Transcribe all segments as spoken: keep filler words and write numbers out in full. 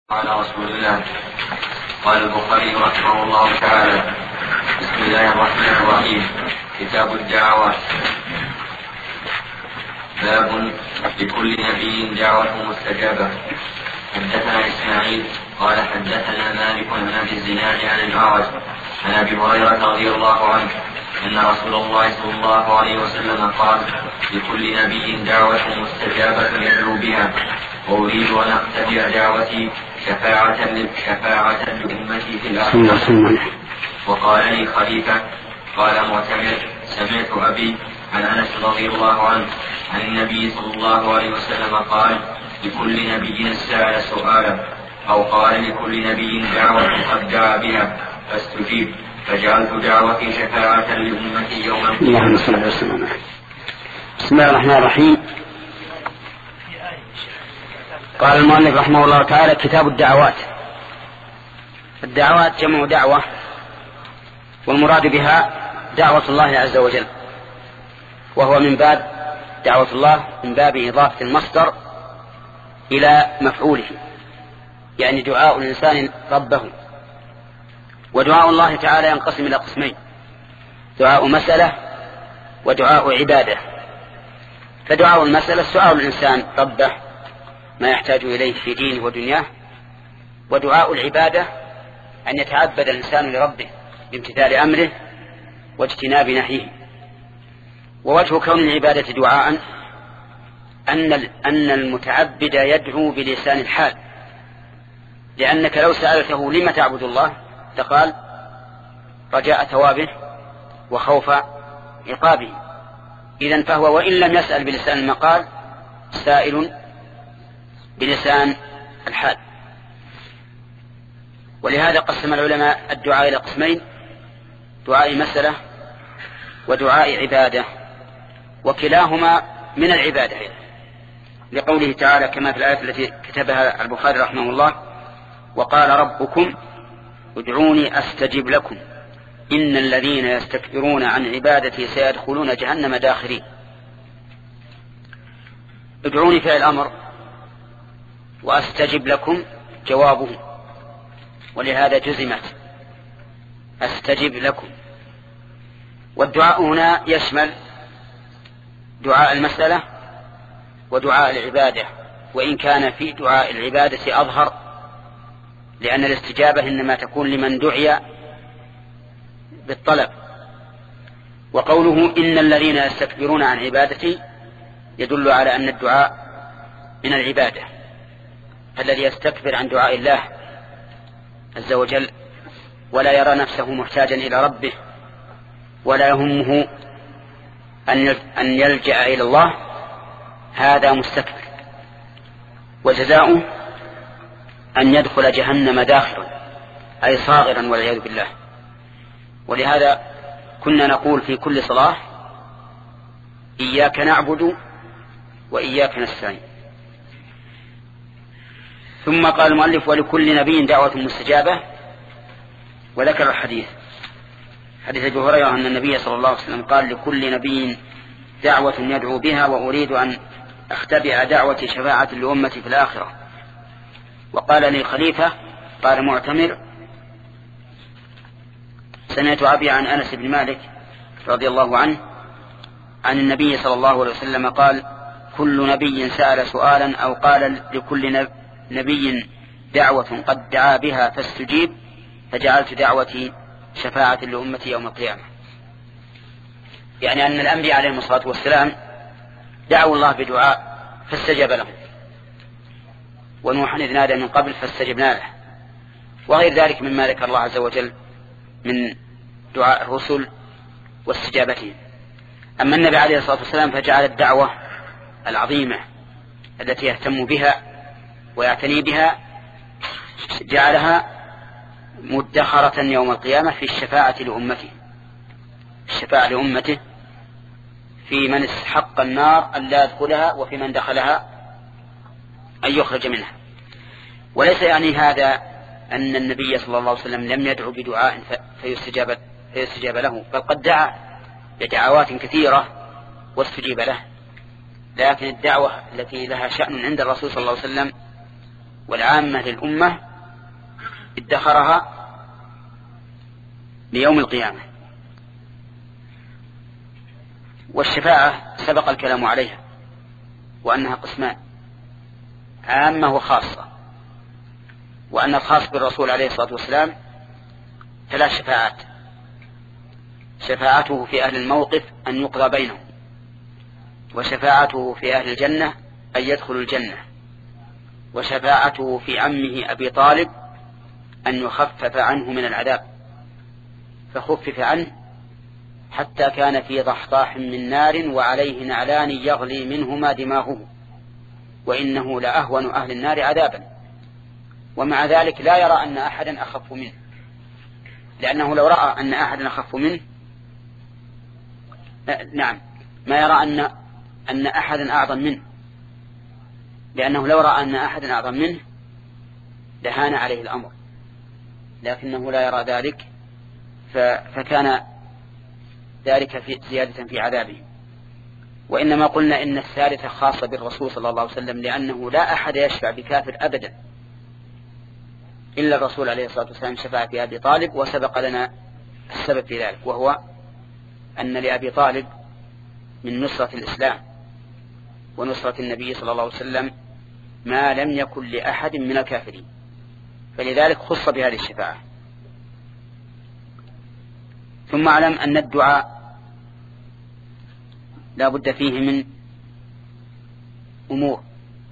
على رسول الله. قال البخاري رحمه الله تعالى: بسم الله الرحمن الرحيم. كتاب الدعوات. باب لكل نبي دعوة مستجابة. حدثنا إسماعيل قال حدثنا مالك بن أبي الزناد عن الأعرج عن أبي هريرة رضي الله عنه أن رسول الله صلى الله عليه وسلم قال: لكل نبي دعوة مستجابة يدعو بها، وأريد أن أقتدر دعوتي شفاعة شفاعة لأمتي في الآخرة. وقال لي خليفة قال معتمر: سمعت أبي عن أنس رضي الله عنه عن النبي صلى الله عليه وسلم قال: لكل نبي سأل سؤالا، أو قال: لكل نبي دعوة قد دعا بها فاستجيب، فجعلت دعوتي شفاعة لأمتي يوم القيامة. بسم الله الرحمن الرحيم. قال المؤلف رحمه الله تعالى: كتاب الدعوات. الدعوات جمع دعوة، والمراد بها دعوة الله عز وجل، وهو من باب دعوة الله من باب إضافة المصدر إلى مفعوله، يعني دعاء الإنسان ربه. ودعاء الله تعالى ينقسم إلى قسمين: دعاء مسألة ودعاء عبادة. فدعاء المسألة سؤال الإنسان ربه ما يحتاج إليه في دينه ودنياه، ودعاء العبادة أن يتعبد الإنسان لربه بامتثال أمره واجتناب نهيه. ووجه كون العبادة دعاء أن أن المتعبد يدعو بلسان الحال، لأنك لو سألته لما تعبد الله فقال: رجاء ثوابه وخوف عقابه. إذن فهو وإن لم يسأل بلسان المقال سائل بلسان الحال. ولهذا قسم العلماء الدعاء إلى قسمين: دعاء مسألة ودعاء عبادة، وكلاهما من العبادة، لقوله تعالى كما في الآية التي كتبها البخاري رحمه الله: وقال ربكم ادعوني أستجب لكم إن الذين يستكبرون عن عبادتي سيدخلون جهنم داخرين. ادعوني فعل الأمر، وأستجب لكم جوابه، ولهذا جزمت أستجب لكم. والدعاء هنا يشمل دعاء المسألة ودعاء العبادة، وإن كان في دعاء العبادة أظهر، لأن الاستجابة إنما تكون لمن دعي بالطلب. وقوله إن الذين يستكبرون عن عبادتي يدل على أن الدعاء من العبادة. الذي يستكبر عن دعاء الله عز وجل ولا يرى نفسه محتاجا إلى ربه ولا يهمه أن يلجأ إلى الله، هذا مستكبر، وجزاؤه أن يدخل جهنم داخرا، أي صاغرا والعياذ بالله. ولهذا كنا نقول في كل صلاة: إياك نعبد وإياك نستعين. ثم قال المؤلف: ولكل نبي دعوة مستجابة. وذكر الحديث حديث أبي هريرة أن النبي صلى الله عليه وسلم قال: لكل نبي دعوة يدعو بها، وأريد أن أختبئ دعوتي شفاعة لأمتي في الآخرة. وقال لي خليفة قال معتمر: سمعت أبي عن أنس بن مالك رضي الله عنه عن النبي صلى الله عليه وسلم قال: كل نبي سأل سؤالا، أو قال: لكل نبي دعوة قد دعا بها فاستجيب، فجعلت دعوتي شفاعة لأمتي يوم القيامة. يعني أن الأنبياء عليهم الصلاة والسلام دعوا الله بدعاء فاستجاب لهم، ونوحا إذ نادى من قبل فاستجبنا له، وغير ذلك مما ذكر الله عز وجل من دعاء الرسل واستجابتهم. أما النبي عليه الصلاة والسلام فجعل الدعوة العظيمة التي يهتم بها ويعتني بها جعلها مدخرة يوم القيامة في الشفاعة لأمته، الشفاعة لأمته في من استحق النار أن لا يدخلها، وفي من دخلها أن يخرج منها. وليس يعني هذا أن النبي صلى الله عليه وسلم لم يدعو بدعاء فيستجاب, فيستجاب له، بل قد دعا بدعوات كثيرة واستجيب له، لكن الدعوة التي لها شأن عند الرسول صلى الله عليه وسلم والعامة للأمة ادخرها ليوم القيامة. والشفاعة سبق الكلام عليها وأنها قسمان، عامة وخاصة، وأن الخاص بالرسول عليه الصلاة والسلام ثلاث شفاعات: شفاعته في أهل الموقف أن يقضى بينهم، وشفاعته في أهل الجنة أن يدخلوا الجنة، وشفاعته في عمه أبي طالب أن يخفف عنه من العذاب، فخفف عنه حتى كان في ضحضاح من نار وعليه نعلان يغلي منهما دماغه، وإنه لأهون أهل النار عذابا، ومع ذلك لا يرى أن أحدا أخف منه، لأنه لو رأى أن أحدا أخف منه نعم ما يرى أن أن أحدا أعظم منه، لأنه لو رأى أن أحدا أعظم منه لهان عليه الأمر، لكنه لا يرى ذلك، فكان ذلك في زيادة في عذابه. وإنما قلنا إن الثالثة خاصة بالرسول صلى الله عليه وسلم، لأنه لا أحد يشفع بكافر أبدا إلا الرسول عليه الصلاة والسلام شفع في أبي طالب، وسبق لنا السبب في ذلك، وهو أن لأبي طالب من نصرة الإسلام ونصرة النبي صلى الله عليه وسلم ما لم يكن لأحد من الكافرين، فلذلك خص بهذه الشفاعة. ثم اعلم أن الدعاء لا بد فيه من أمور.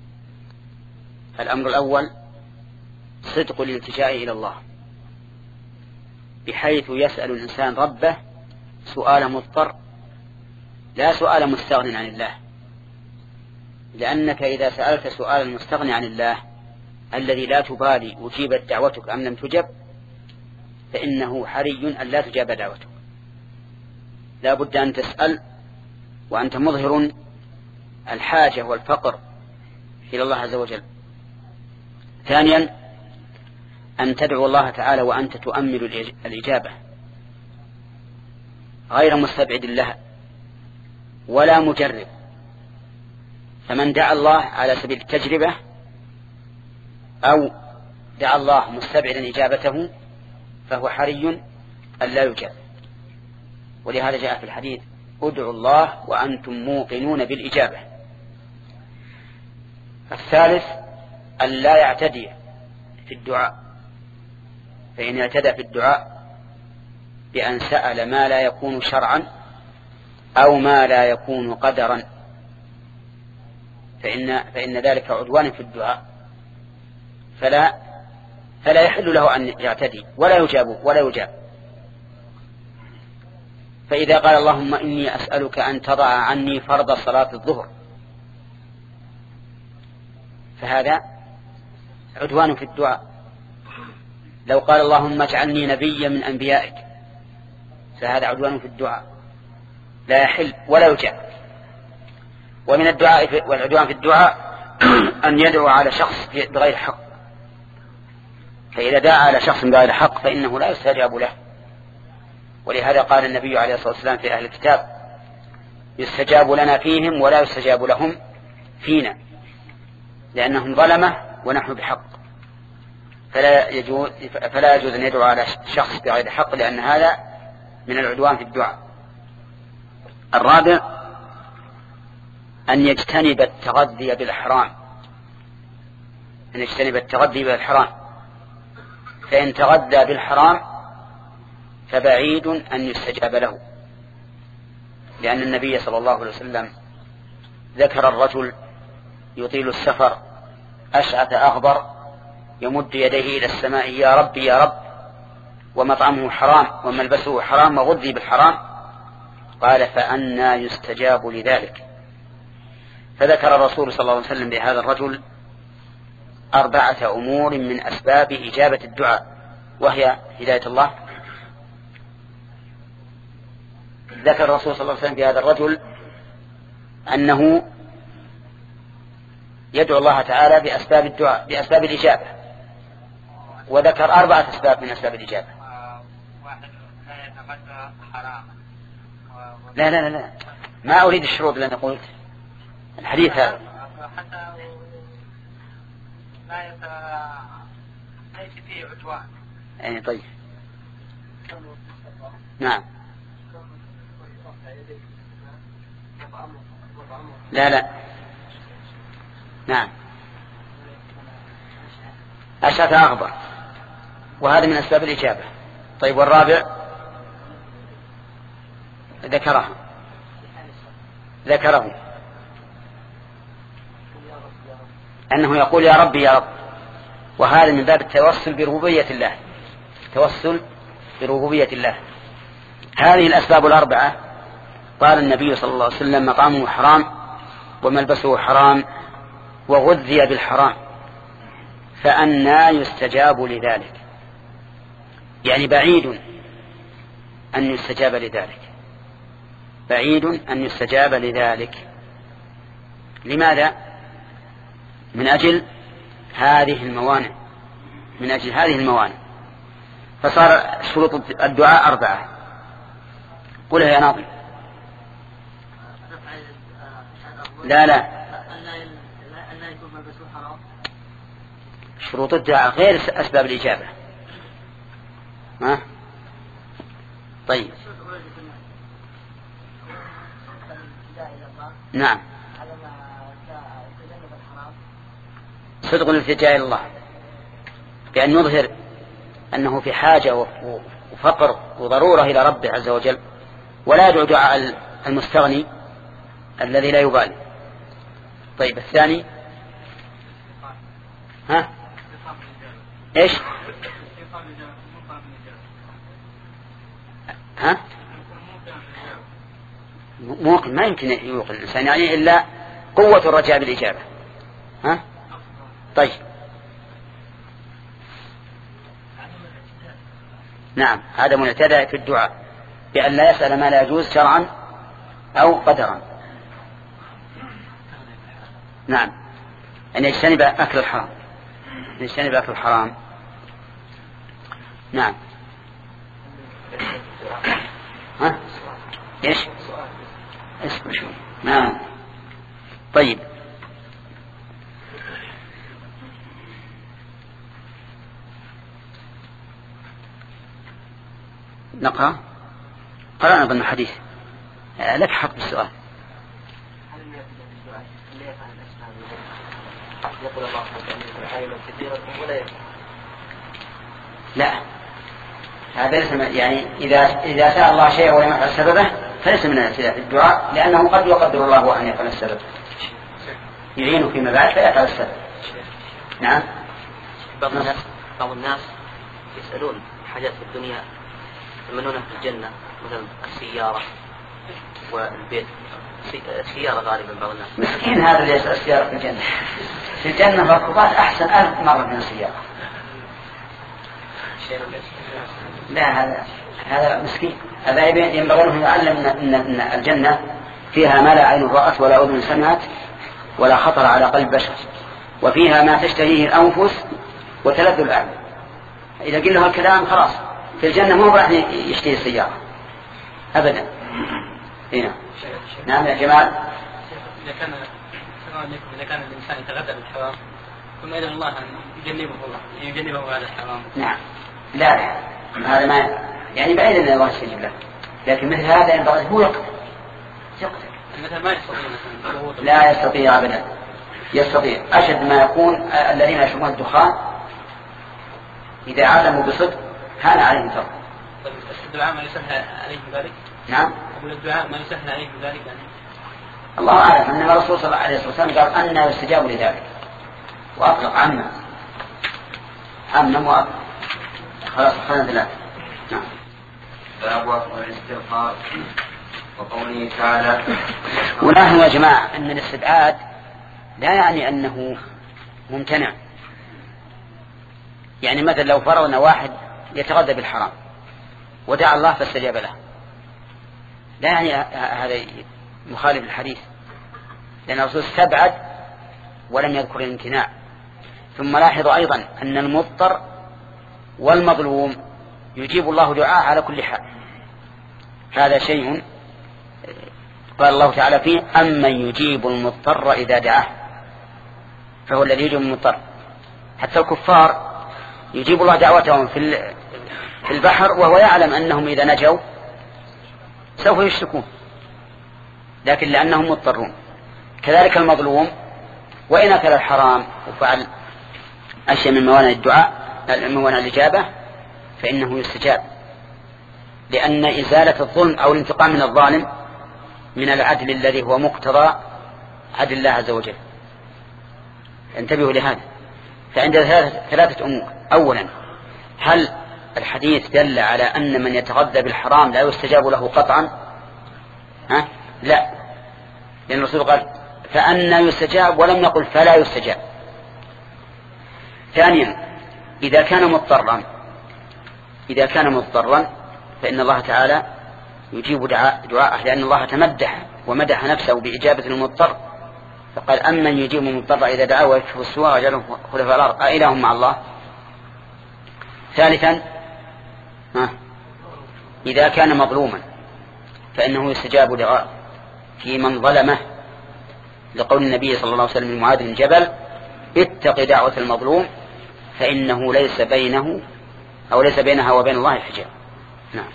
الأمر الأول صدق الالتجاء إلى الله، بحيث يسأل الإنسان ربه سؤال مضطر لا سؤال مستغن عن الله، لأنك إذا سألت سؤال مستغني عن الله الذي لا تبالي أجيبت دعوتك أم لم تجب، فإنه حري أن لا تجاب دعوتك، لا بد أن تسأل وأنت مظهر الحاجة والفقر إلى الله عز وجل. ثانيا أن تدعو الله تعالى وأنت تؤمل الإجابة غير مستبعد لها ولا مجرب، فمن دعا الله على سبيل التجربة أو دعا الله مستبعدا إجابته فهو حري أن لا يجاب. ولهذا جاء في الحديث ادعوا الله وأنتم موقنون بالإجابة. الثالث أن لا يعتدي في الدعاء، فإن اعتدى في الدعاء بأن سأل ما لا يكون شرعا أو ما لا يكون قدرا فإن, فإن ذلك عدوان في الدعاء، فلا, فلا يحل له أن يعتدي ولا يجاب ولا يجاب. فإذا قال اللهم إني أسألك أن تضع عني فرض صلاة الظهر فهذا عدوان في الدعاء. لو قال اللهم اجعلني نبيا من أنبيائك فهذا عدوان في الدعاء لا يحل ولا يجاب. ومن الدعاء والعدوان في الدعاء أن يدعو على شخص بغير حق، فإذا دعا على شخص بغير حق فإنه لا يستجاب له. ولهذا قال النبي عليه الصلاة والسلام في أهل الكتاب يستجاب لنا فيهم ولا يستجاب لهم فينا، لأنهم ظلمة ونحن بحق، فلا يجوز, فلا يجوز أن يدعو على شخص بغير حق، لأن هذا من العدوان في الدعاء. الرابع أن يجتنب التغذي بالحرام، أن يجتنب التغذي بالحرام، فإن تغذى بالحرام فبعيد أن يستجاب له، لأن النبي صلى الله عليه وسلم ذكر الرجل يطيل السفر أشعث أغبر يمد يديه إلى السماء يا رب يا رب، ومطعمه حرام وملبسه حرام وغذي بالحرام، قال فأنى يستجاب لذلك. فذكر الرسول صلى الله عليه وسلم بهذا الرجل أربعة أمور من أسباب إجابة الدعاء، وهي هداية الله. ذكر الرسول صلى الله عليه وسلم بهذا الرجل أنه يدعو الله تعالى بأسباب الدعاء بأسباب الإجابة، وذكر أربعة أسباب من أسباب الإجابة. لا لا لا لا ما أريد الشروط لأن قلت الحديث هذا لا يت... ليس فيه عدوان. اي طيب. نعم. لا لا. نعم. أشعث أغبر، وهذا من أسباب الإجابة. طيب والرابع ذكره ذكره أنه يقول يا ربي يا رب، وهذا من باب التوسل بربوبية الله. توسل بربوبية الله. هذه الأسباب الأربعة قال النبي صلى الله عليه وسلم مطعمه حرام وملبسه حرام وغذي بالحرام، فأنى يستجاب لذلك؟ يعني بعيد أن يستجاب لذلك، بعيد أن يستجاب لذلك. لماذا؟ من أجل هذه الموانع، من أجل هذه الموانع. فصار شروط الدعاء أربعة. قلها يا ناظم. لا لا، شروط الدعاء غير أسباب الإجابة. ها؟ طيب. نعم. صدق الالتجاء إلى الله بأن يظهر أنه في حاجة وفقر وضرورة إلى ربه عز وجل، ولا يدعو دعاء المستغني الذي لا يبالي. طيب الثاني ها ايش؟ ها موقن، ما يمكن يوقن الإنسان يعني إلا قوة الرجاء بالإجابة. ها طيب. نعم، هذا معتدى في الدعاء بأن لا يسأل ما لا يجوز شرعا أو قدرا. نعم، أن يجتنب أكل الحرام، أن يجتنب أكل الحرام. نعم. ها إيش؟ اسمع شوي. نعم. طيب. نقرأ. قرأنا ضمن الحديث. لك حق بالسؤال. يقول الله تعالى كثيرا ولا يفعل. لا، هذا ليس يعني إذا إذا سأل الله شيء ولم يفعل سببه فليس من الدعاء، لأنه قد يقدر الله أن يفعل السبب، يعينه فيما بعد فيفعل السبب. نعم. بعض الناس بعض الناس يسألون حاجات في الدنيا يتمنونها في الجنة، مثلا السيارة والبيت. السيارة غالبا بعض الناس. مسكين هذا اللي يسأل السيارة في الجنة. في الجنة مركوبات أحسن ألف مرة من السيارة. لا، هذا هذا مسكين. هذا ينبغي أن يعلم أن الجنة فيها ما لا عين رأت ولا أذن سمعت ولا خطر على قلب بشر، وفيها ما تشتهيه الأنفس وتلذ الأعين. إذا قلنا له الكلام خلاص، في الجنة مو راح يشتهي السيارة أبدا. هنا. نعم يا جمال. إذا كان إذا كان الإنسان يتغذى بالحرام ثم إذا الله يجنبه الله يجنبه هذا الحرام. نعم. لا، هذا ما يعني بعيد أن الله يستجيب له، لكن مثل هذا ينبغي هو يقتل يقتل. مثلا ما يستطيع. لا يستطيع أبدا. يستطيع. أشد ما يكون الذين يشربون الدخان إذا علموا بصدق هان عليهم ترك. طيب الدعاء ما يسهل عليهم ذلك؟ نعم. أقول الدعاء ما يسهل عليهم ذلك يعني. الله أعلم. أن الرسول صلى الله عليه وسلم قال أن يستجاب لذلك وأطلق عنا عنا وأطلق. خلاص خلنا ثلاثة. نعم. باب وقت الاستغفار وقوله تعالى. ونحن يا جماعة أن الاستبعاد لا يعني أنه ممتنع. يعني مثلا لو فرضنا واحد يتغذى بالحرام ودعا الله فاستجاب له، لا يعني هذا مخالف الحديث، لأن الرسول استبعد ولم يذكر الامتناع. ثم لاحظ أيضا أن المضطر والمظلوم يجيب الله دعاء على كل حال. هذا شيء قال الله تعالى فيه أمن يجيب المضطر إذا دعاه، فهو الذي يجيب المضطر. حتى الكفار يجيب الله دعوتهم في في البحر وهو يعلم أنهم إذا نجوا سوف يشركون، لكن لأنهم مضطرون. كذلك المظلوم وإن أكل الحرام وفعل أشياء من موانع الدعاء من موانع الإجابة فإنه يستجاب، لأن إزالة الظلم أو الانتقام من الظالم من العدل الذي هو مقتضى عدل الله عز وجل. انتبهوا لهذا. فعند ثلاثة أمور: أولا، هل الحديث دل على أن من يتغذى بالحرام لا يستجاب له قطعا؟ ها؟ لا، لأن الرسول قال فأنا يستجاب ولم نقل فلا يستجاب. ثانيا، إذا كان مضطرا إذا كان مضطرا فإن الله تعالى يجيب دعاءه، لأن الله تمدح ومدح نفسه بإجابة المضطر، فقال أمن يجيب المضطر إذا دعاه ويكشف السوء ويجعله خلفاء الأرض أإله مع الله. ثالثا، ها إذا كان مظلوما فإنه يستجاب دعاء في من ظلمه، لقول النبي صلى الله عليه وسلم لمعاذ بن جبل: اتق دعوة المظلوم فإنه ليس بينه أو ليس بينها وبين الله حجاب. نعم.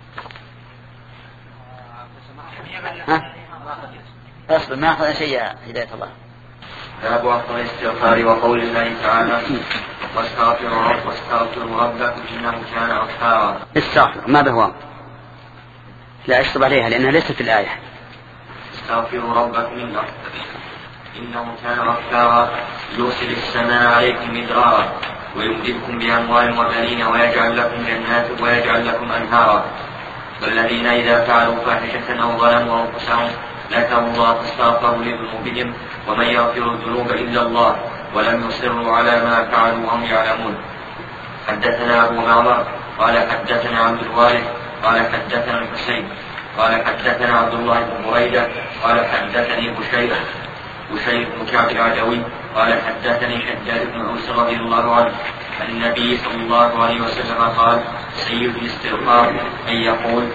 ها؟ أصبر ما أخذ شيء هداية الله. باب أفضل الاستغفار وقول الله تعالى: واستغفروا رب واستغفروا ربكم إنه كان غفارا. استغفر ما به لا أشطب عليها لأنها ليست في الآية. استغفروا ربكم إنه كان غفارا يرسل السماء عليكم مدرارا ويمددكم بأموال وبنين ويجعل لكم جنات ويجعل لكم أنهارا والذين إذا فعلوا فاحشة أو ظلموا أنفسهم ذكروا الله فاستغفروا لذنوبهم ومن يغفر الذنوب إلا الله ولم يصروا على ما فعلوا وهم يعلمون. حدثنا أبو معمر قال حدثنا عبد الوارث قال حدثنا الحسين قال حدثنا عبد الله بن بريدة قال حدثني بشير بشير بن كعب العدوي قال حدثني شداد بن أوس رضي الله عنه عن النبي صلى الله عليه وسلم قال: سيد الاستغفار أن يقول: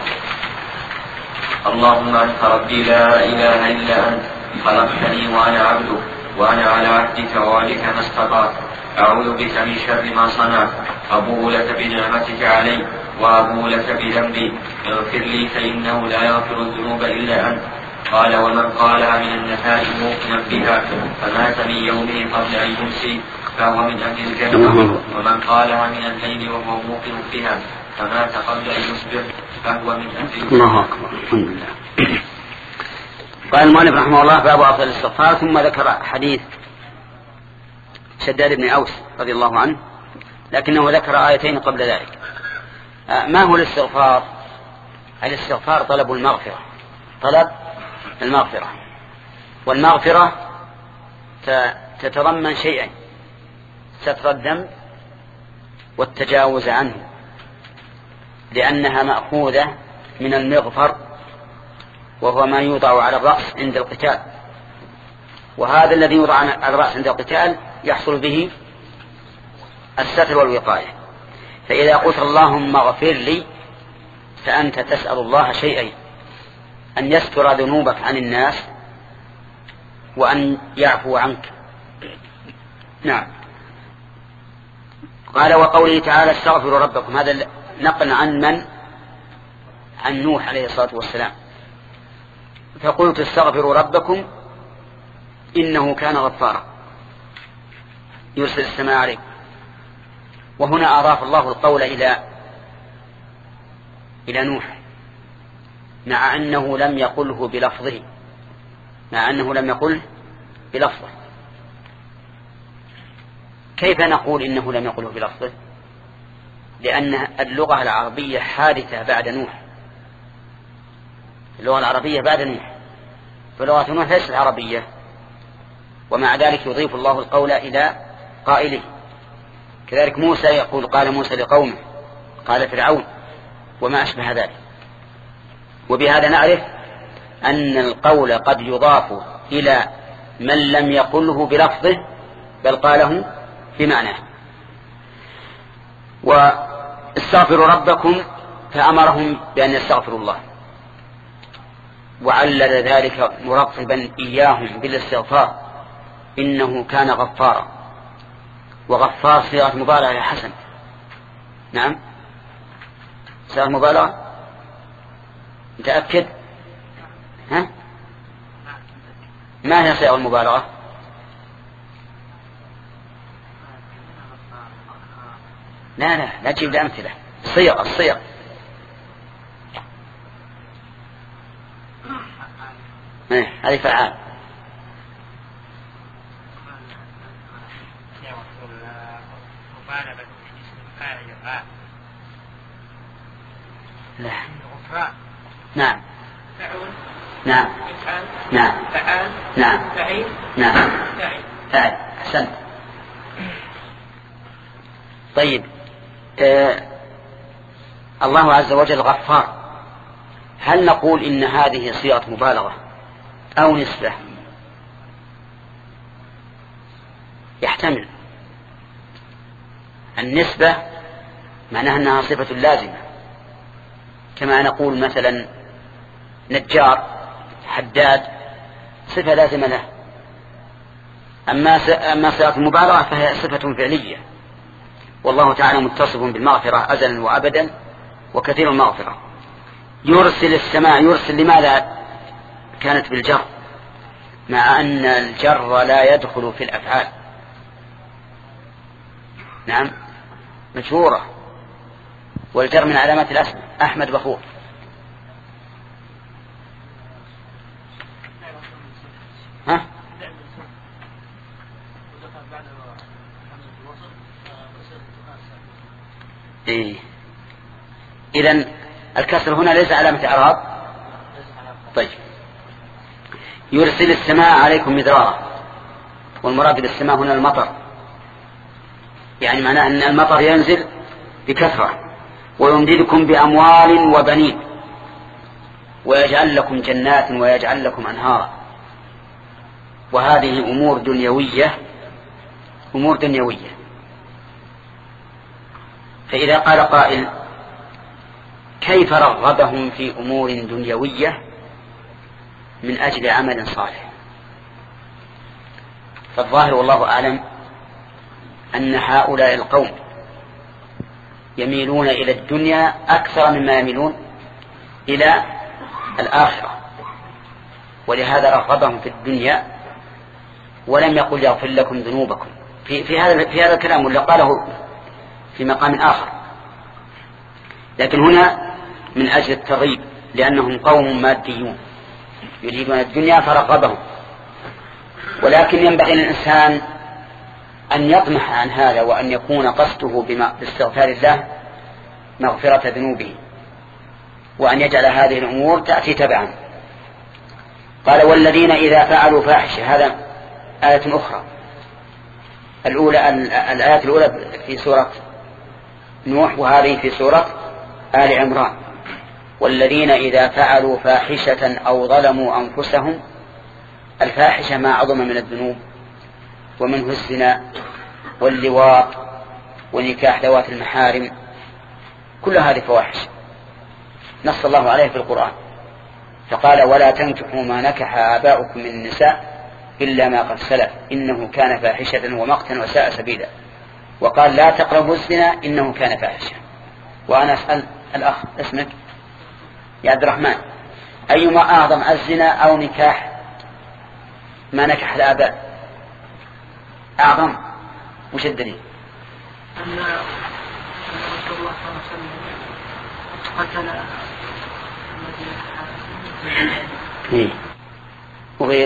اللهم أنت ربي لا إله إلا أنت خلقتني وأنا عبدك وأنا على عهدك ووعدك ما استطعت أعوذ بك من شر ما صنعت أبوء لك بنعمتك علي وأبوء لك بذنبي اغفر لي فإنه لا يغفر الذنوب إلا أنت. قال: ومن قالها من النهار موقنا بها فمات من يومه قبل أن يمسي فهو من أهل الجنة، ومن قالها من الليل وهو موقن بها فمات قبل أن يصبح فهو من أهل الجنة. الله أكبر. الحمد لله. قال المؤلف رحمه الله: باب أفضل الاستغفار، ثم ذكر حديث شداد بن أوس رضي الله عنه، لكنه ذكر آيتين قبل ذلك. ما هو الاستغفار؟ الاستغفار طلب المغفرة، طلب المغفرة، والمغفرة تتضمن شيئين: ستر الذنب والتجاوز عنه، لأنها مأخوذة من المغفر وهو ما يوضع على الرأس عند القتال، وهذا الذي يوضع على الرأس عند القتال يحصل به الستر والوقاية. فإذا قلت اللهم اغفر لي فأنت تسأل الله شيئين: أن يستر ذنوبك عن الناس وأن يعفو عنك. نعم. قال: وقوله تعالى: استغفروا ربكم، هذا نقل عن من؟ عن نوح عليه الصلاة والسلام. فقلت استغفروا ربكم إنه كان غفارا يرسل السماء عليكم. وهنا أضاف الله القول إلى إلى نوح، مع أنه لم يقله بلفظه مع أنه لم يقله بلفظه. كيف نقول إنه لم يقله بلفظه؟ لأن اللغة العربية حادثة بعد نوح، اللغة العربية بعد نوح، فلغة نوح ليست عربية، ومع ذلك يضيف الله القول إلى قائله. كذلك موسى يقول: قال موسى لقومه، قال فرعون، وما أشبه ذلك. وبهذا نعرف أن القول قد يضاف إلى من لم يقله بلفظه بل قاله بمعناه. واستغفروا ربكم فأمرهم بأن يستغفروا الله، وعلل ذلك مرغبا إياهم بالاستغفار: إنه كان غفارا. وغفار صيغة مبالغة يا حسن. نعم صيغة مبالغة. متأكد؟ ها؟ ما هي صيغة المبالغة؟ لا لا لا تجيب لي أمثلة. الصيغ الصيغ هذه فعال. لا. نعم نعم نعم نعم نعم فعل. أحسنت. طيب آه الله عز وجل غفار، هل نقول إن هذه صيغة مبالغة أو نسبة؟ يحتمل. النسبة معناها أنها صفة لازمة، كما نقول مثلا نجار حداد صفة لازمة له. أما صيغة المبالغة فهي صفة فعلية، والله تعالى متصف بالمغفرة أزلا وأبدا وكثير المغفرة. يرسل السماء، يرسل لماذا كانت بالجر مع أن الجر لا يدخل في الأفعال؟ نعم مشهورة، والجر من علامات الاسم. أحمد بخور. ها؟ إيه. إذن الكسر هنا ليس علامة إعراب. طيب يرسل السماء عليكم مدرارا، والمراد بالسماء هنا المطر، يعني معناه أن المطر ينزل بكثرة، ويمددكم بأموال وبنين ويجعل لكم جنات ويجعل لكم أنهارا. وهذه أمور دنيوية، أمور دنيوية. فإذا قال قائل كيف رغبهم في أمور دنيوية من أجل عمل صالح؟ فالظاهر والله أعلم أن هؤلاء القوم يميلون إلى الدنيا أكثر مما يميلون إلى الآخرة، ولهذا رغبهم في الدنيا ولم يقل يغفر لكم ذنوبكم في, في, هذا, في هذا الكلام، ولا قاله في مقام آخر. لكن هنا من أجل الترغيب، لأنهم قوم ماديون يريدون الدنيا فرغبهم. ولكن ينبغي للإنسان أن يطمح عن هذا، وأن يكون قصده باستغفار الله مغفرة ذنوبه، وأن يجعل هذه الأمور تأتي تبعا. قال والذين إذا فعلوا فاحشة، هذا آية أخرى. الأولى الآيات الأولى في سورة نوح، وهذه في سورة آل عمران. والذين إذا فعلوا فاحشة أو ظلموا أنفسهم. الفاحشة ما عظم من الذنوب، ومنه الزنا واللواط ونكاح ذوات المحارم، كل هذه فواحش نص الله عليه في القرآن، فقال ولا تنكحوا ما نكح آباؤكم من النساء إلا ما قد سلف إنه كان فاحشة ومقتا وساء سبيلا. وقال لا تقربوا الزنا إنه كان فاحشة. وأنا أسأل الأخ اسمك يا عبد الرحمن، أيما أعظم الزنا أو نكاح ما نكح الآباء أعظم؟ وش الدليل؟ أن رسول الله صلى الله عليه وسلم قتل إيه. وغير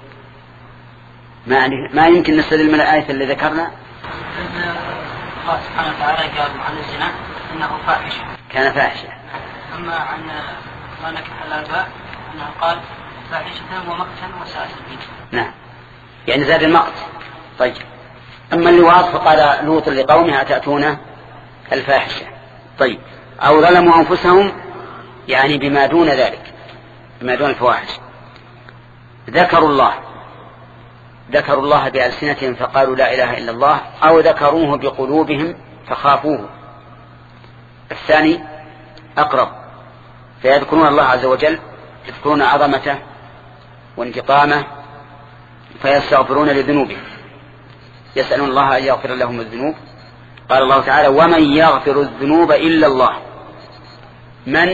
ما ما يمكن نستدل من الآية اللي ذكرنا. أن الله سبحانه وتعالى قال عن الزنا إنه فاحشة، كان فاحشة. أما عن ما نكح الآباء أنه قال فاحشة ومقتا وساء سبيلا. نعم، يعني زاد المقت. طيب، أما اللواط فقال لوط لقومه أتأتون الفاحشة. طيب، أو ظلموا أنفسهم يعني بما دون ذلك، بما دون الفواحش. ذكروا الله ذكروا الله بألسنتهم فقالوا لا إله إلا الله، أو ذكروه بقلوبهم فخافوه. الثاني أقرب، فيذكرون الله عز وجل، يذكرون عظمته وانتقامه، فيستغفرون لذنوبهم. يسألون الله أن يغفر لهم الذنوب. قال الله تعالى ومن يغفر الذنوب إلا الله. من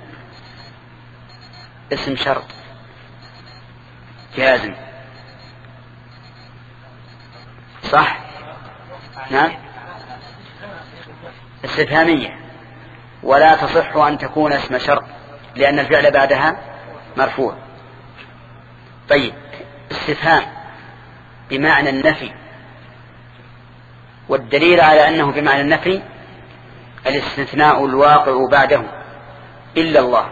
اسم شرط جازم صح؟ نعم استفهامية ولا تصح أن تكون اسم شرط لأن الفعل بعدها مرفوع. طيب استفهام بمعنى النفي والدليل على أنه بمعنى النفي الاستثناء الواقع بعده إلا الله.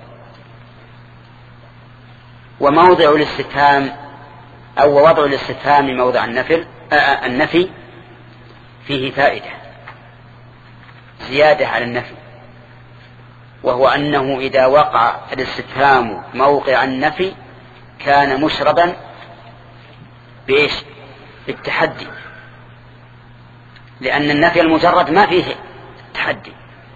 وموضع الاستفهام أو وضع الاستفهام موضع النفي النفي فيه فائدة زيادة على النفي، وهو أنه إذا وقع الاستفهام موقع النفي كان مشربا بإيش؟ بالتحدي، لأن النفي المجرد ما فيه تحدي.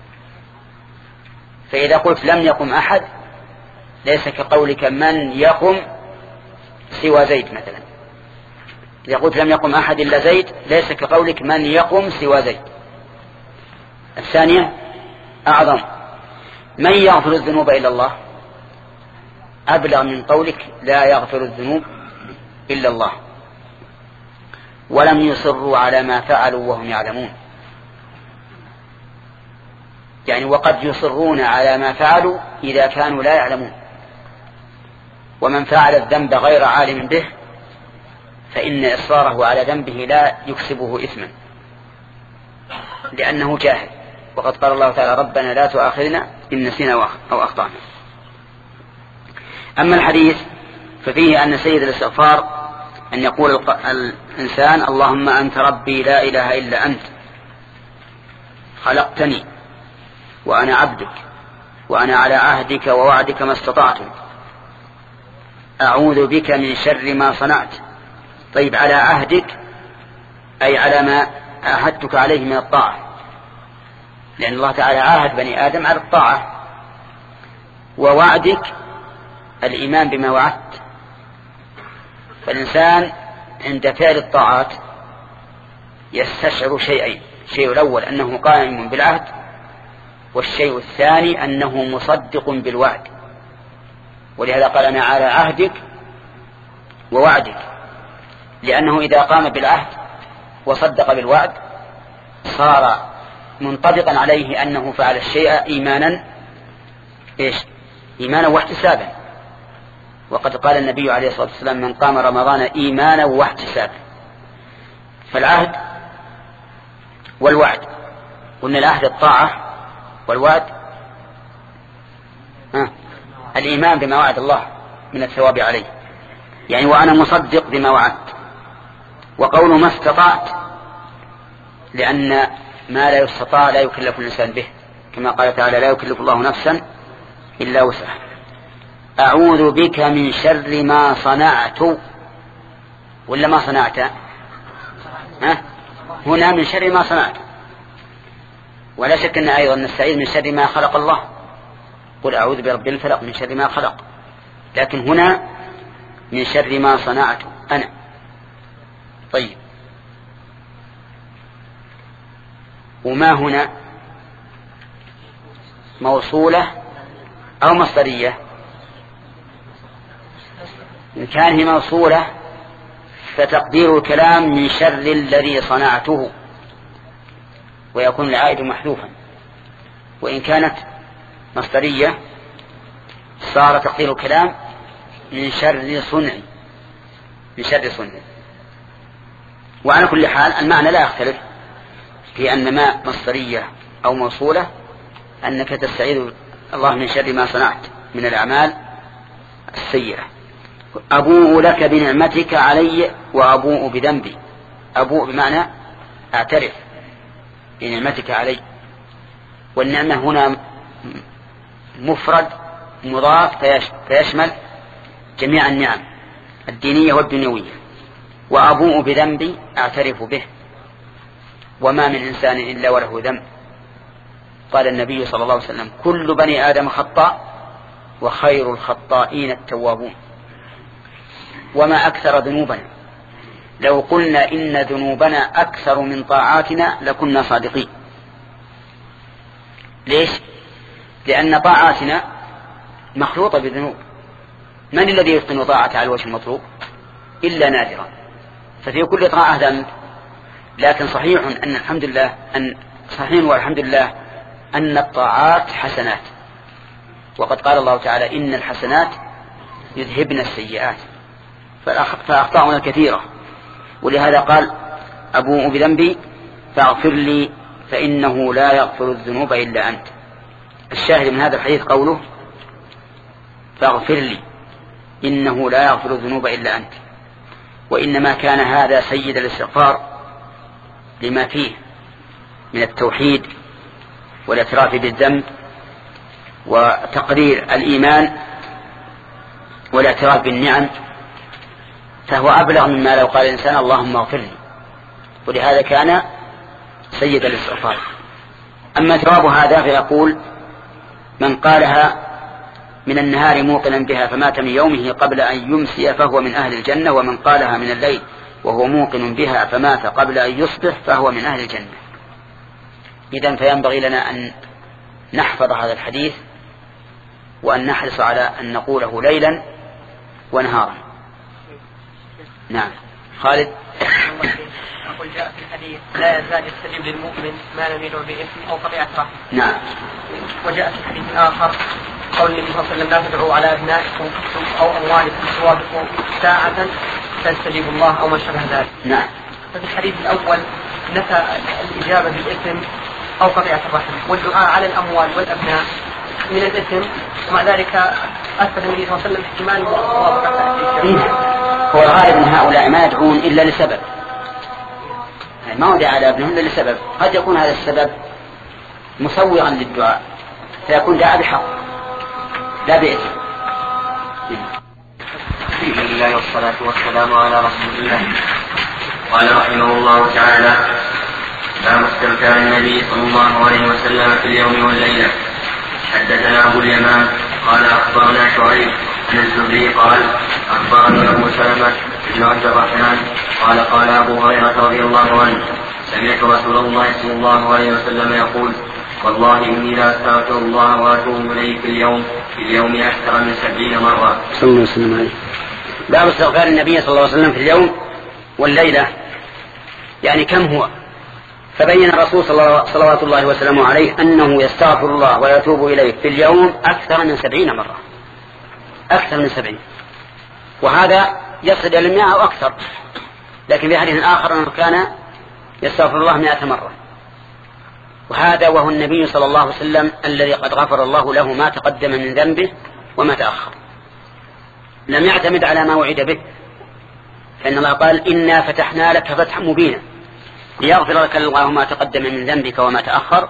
فإذا قلت لم يقم أحد ليس كقولك من يقم سوى زيد مثلا. إذا قلت لم يقم أحد إلا زيد ليس كقولك من يقم سوى زيد. الثانية أعظم، من يغفر الذنوب إلا الله أبلغ من قولك لا يغفر الذنوب إلا الله. ولم يصروا على ما فعلوا وهم يعلمون، يعني وقد يصرون على ما فعلوا إذا كانوا لا يعلمون. ومن فعل الذنب غير عالم به فإن إصراره على ذنبه لا يكسبه إثما لأنه جاهل. وقد قال الله تعالى ربنا لا تؤاخذنا إن نسينا أو أخطأنا. أما الحديث ففيه أن سيد الاستغفار أن يقول الإنسان اللهم أنت ربي لا إله إلا أنت خلقتني وأنا عبدك وأنا على عهدك ووعدك ما استطعت أعوذ بك من شر ما صنعت. طيب على عهدك أي على ما عاهدتك عليه من الطاعة، لأن الله تعالى عاهد بني آدم على الطاعة. ووعدك الإيمان بما وعدت. فالإنسان عند فعل الطاعات يستشعر شيئين، الشيء الأول أنه قائم بالعهد، والشيء الثاني أنه مصدق بالوعد. ولهذا قال أنا على عهدك ووعدك، لأنه إذا قام بالعهد وصدق بالوعد صار منطبقا عليه أنه فعل الشيء إيمانا إيش؟ إيمانا واحتسابا. وقد قال النبي عليه الصلاة والسلام من قام رمضان إيمانا واحتسابا. فالعهد والوعد، قلنا العهد الطاعة والوعد آه. الإيمان بما وعد الله من الثواب عليه، يعني وأنا مصدق بما وعدت. وقول ما استطعت لأن ما لا يستطاع لا يكلف الإنسان به، كما قال تعالى لا يكلف الله نفسا إلا وسعها. أعوذ بك من شر ما صنعت ولا ما صنعت ها؟ هنا من شر ما صنعت. ولا شك أن أيضا نستعيذ من شر ما خلق الله، قل أعوذ برب الفلق من شر ما خلق. لكن هنا من شر ما صنعت أنا. طيب وما هنا موصولة أو مصدرية؟ إن كان هي موصولة فتقدير الكلام من شر الذي صنعته ويكون العائد محذوفا. وإن كانت مصدرية صار تقدير الكلام من شر صنعي من شر صنعي. وعلى كل حال المعنى لا يختلف في أن ما مصدرية أو موصولة أنك تستعيذ الله من شر ما صنعت من الأعمال السيئة. أبوء لك بنعمتك علي وأبوء بذنبي. أبوء بمعنى أعترف بنعمتك علي، والنعمة هنا مفرد مضاف فيشمل جميع النعم الدينية والدنيوية. وأبوء بذنبي أعترف به، وما من إنسان إلا وله ذنب. قال النبي صلى الله عليه وسلم كل بني آدم خطاء وخير الخطائين التوابون. وما أكثر ذنوبنا لو قلنا إن ذنوبنا أكثر من طاعاتنا لكنا صادقين. ليش؟ لأن طاعاتنا مخلوطة بذنوب. من الذي يتقن طاعته على الوجه المطلوب؟ إلا نادرا. ففي كل طاعة ذنب، لكن صحيح أن الحمد لله أن صحيح والحمد لله أن الطاعات حسنات، وقد قال الله تعالى إن الحسنات يذهبن السيئات، فأخطأنا كثيرة، ولهذا قال أبوء بذنبي فاغفر لي فإنه لا يغفر الذنوب إلا أنت. الشاهد من هذا الحديث قوله فاغفر لي إنه لا يغفر الذنوب إلا أنت، وإنما كان هذا سيد الاستغفار لما فيه من التوحيد والاعتراف بالذنب وتقرير الإيمان والاعتراف بالنعم، فهو أبلغ مما لو قال الإنسان اللهم اغفر لي، ولهذا كان سيد الاستغفار. أما جواب هذا فيقول من قالها من النهار موقنا بها فمات من يومه قبل أن يمسي فهو من أهل الجنة، ومن قالها من الليل وهو موقن بها فمات قبل أن يصبح فهو من أهل الجنة. إذن فينبغي لنا أن نحفظ هذا الحديث وأن نحرص على أن نقوله ليلا ونهارا. نعم خالد. أقول جاء في الحديث لا يزال يستجيب للمؤمن ما لم يدعو بإثم أو قطيعة رحم. نعم. وجاء في الحديث الآخر قول النبي صلى الله عليه وسلم لا تدعوا على أبنائكم أو أموالكم سوابكم ساعة فاستجيب الله أو ما شابه ذلك. نعم. ففي الحديث الأول نفى الإجابة بالإثم أو قطيعة الرحم، والدعاء على الأموال والأبناء من الإثم، ومع ذلك أثبت النبي صلى الله عليه وسلم احتمال الموافقة. هو الغالب من هؤلاء ما يدعون إلا لسبب، يعني ما ودع على ابنهم إلا لسبب، قد يكون هذا السبب مسوغا للدعاء فيكون دعاء بحق لا بإثم. بسم الله والصلاة والسلام على رسول الله. قال رحمه الله تعالى باب استمتاع النبي صلى الله عليه وسلم في اليوم والليلة. حدثنا أبو اليمان قال أخبرنا شعيب عن الزهري قال أخبرني أبو سلمة بن عبد الرحمن قال قال أبو هريرة رضي الله عنه سمعت رسول الله صلى الله عليه وسلم يقول والله إني لا أستغفر الله وأتوب إليه في اليوم في اليوم أكثر من سبعين مرة. صلى الله عليه وسلم. باب استغفار النبي صلى الله عليه وسلم في اليوم والليلة، يعني كم هو؟ فبين الرسول صلوات الله وسلامه عليه أنه يستغفر الله ويتوب إليه في اليوم أكثر من سبعين مرة، أكثر من سبعين، وهذا يصل إلى المئة أو أكثر. لكن في حديث آخر أنه كان يستغفر الله مئة مرة، وهذا وهو النبي صلى الله عليه وسلم الذي قد غفر الله له ما تقدم من ذنبه وما تأخر، لم يعتمد على ما وعد به، فإن الله قال إنا فتحنا لك فتحا مبينا ليغفر لك الله ما تقدم من ذنبك وما تأخر،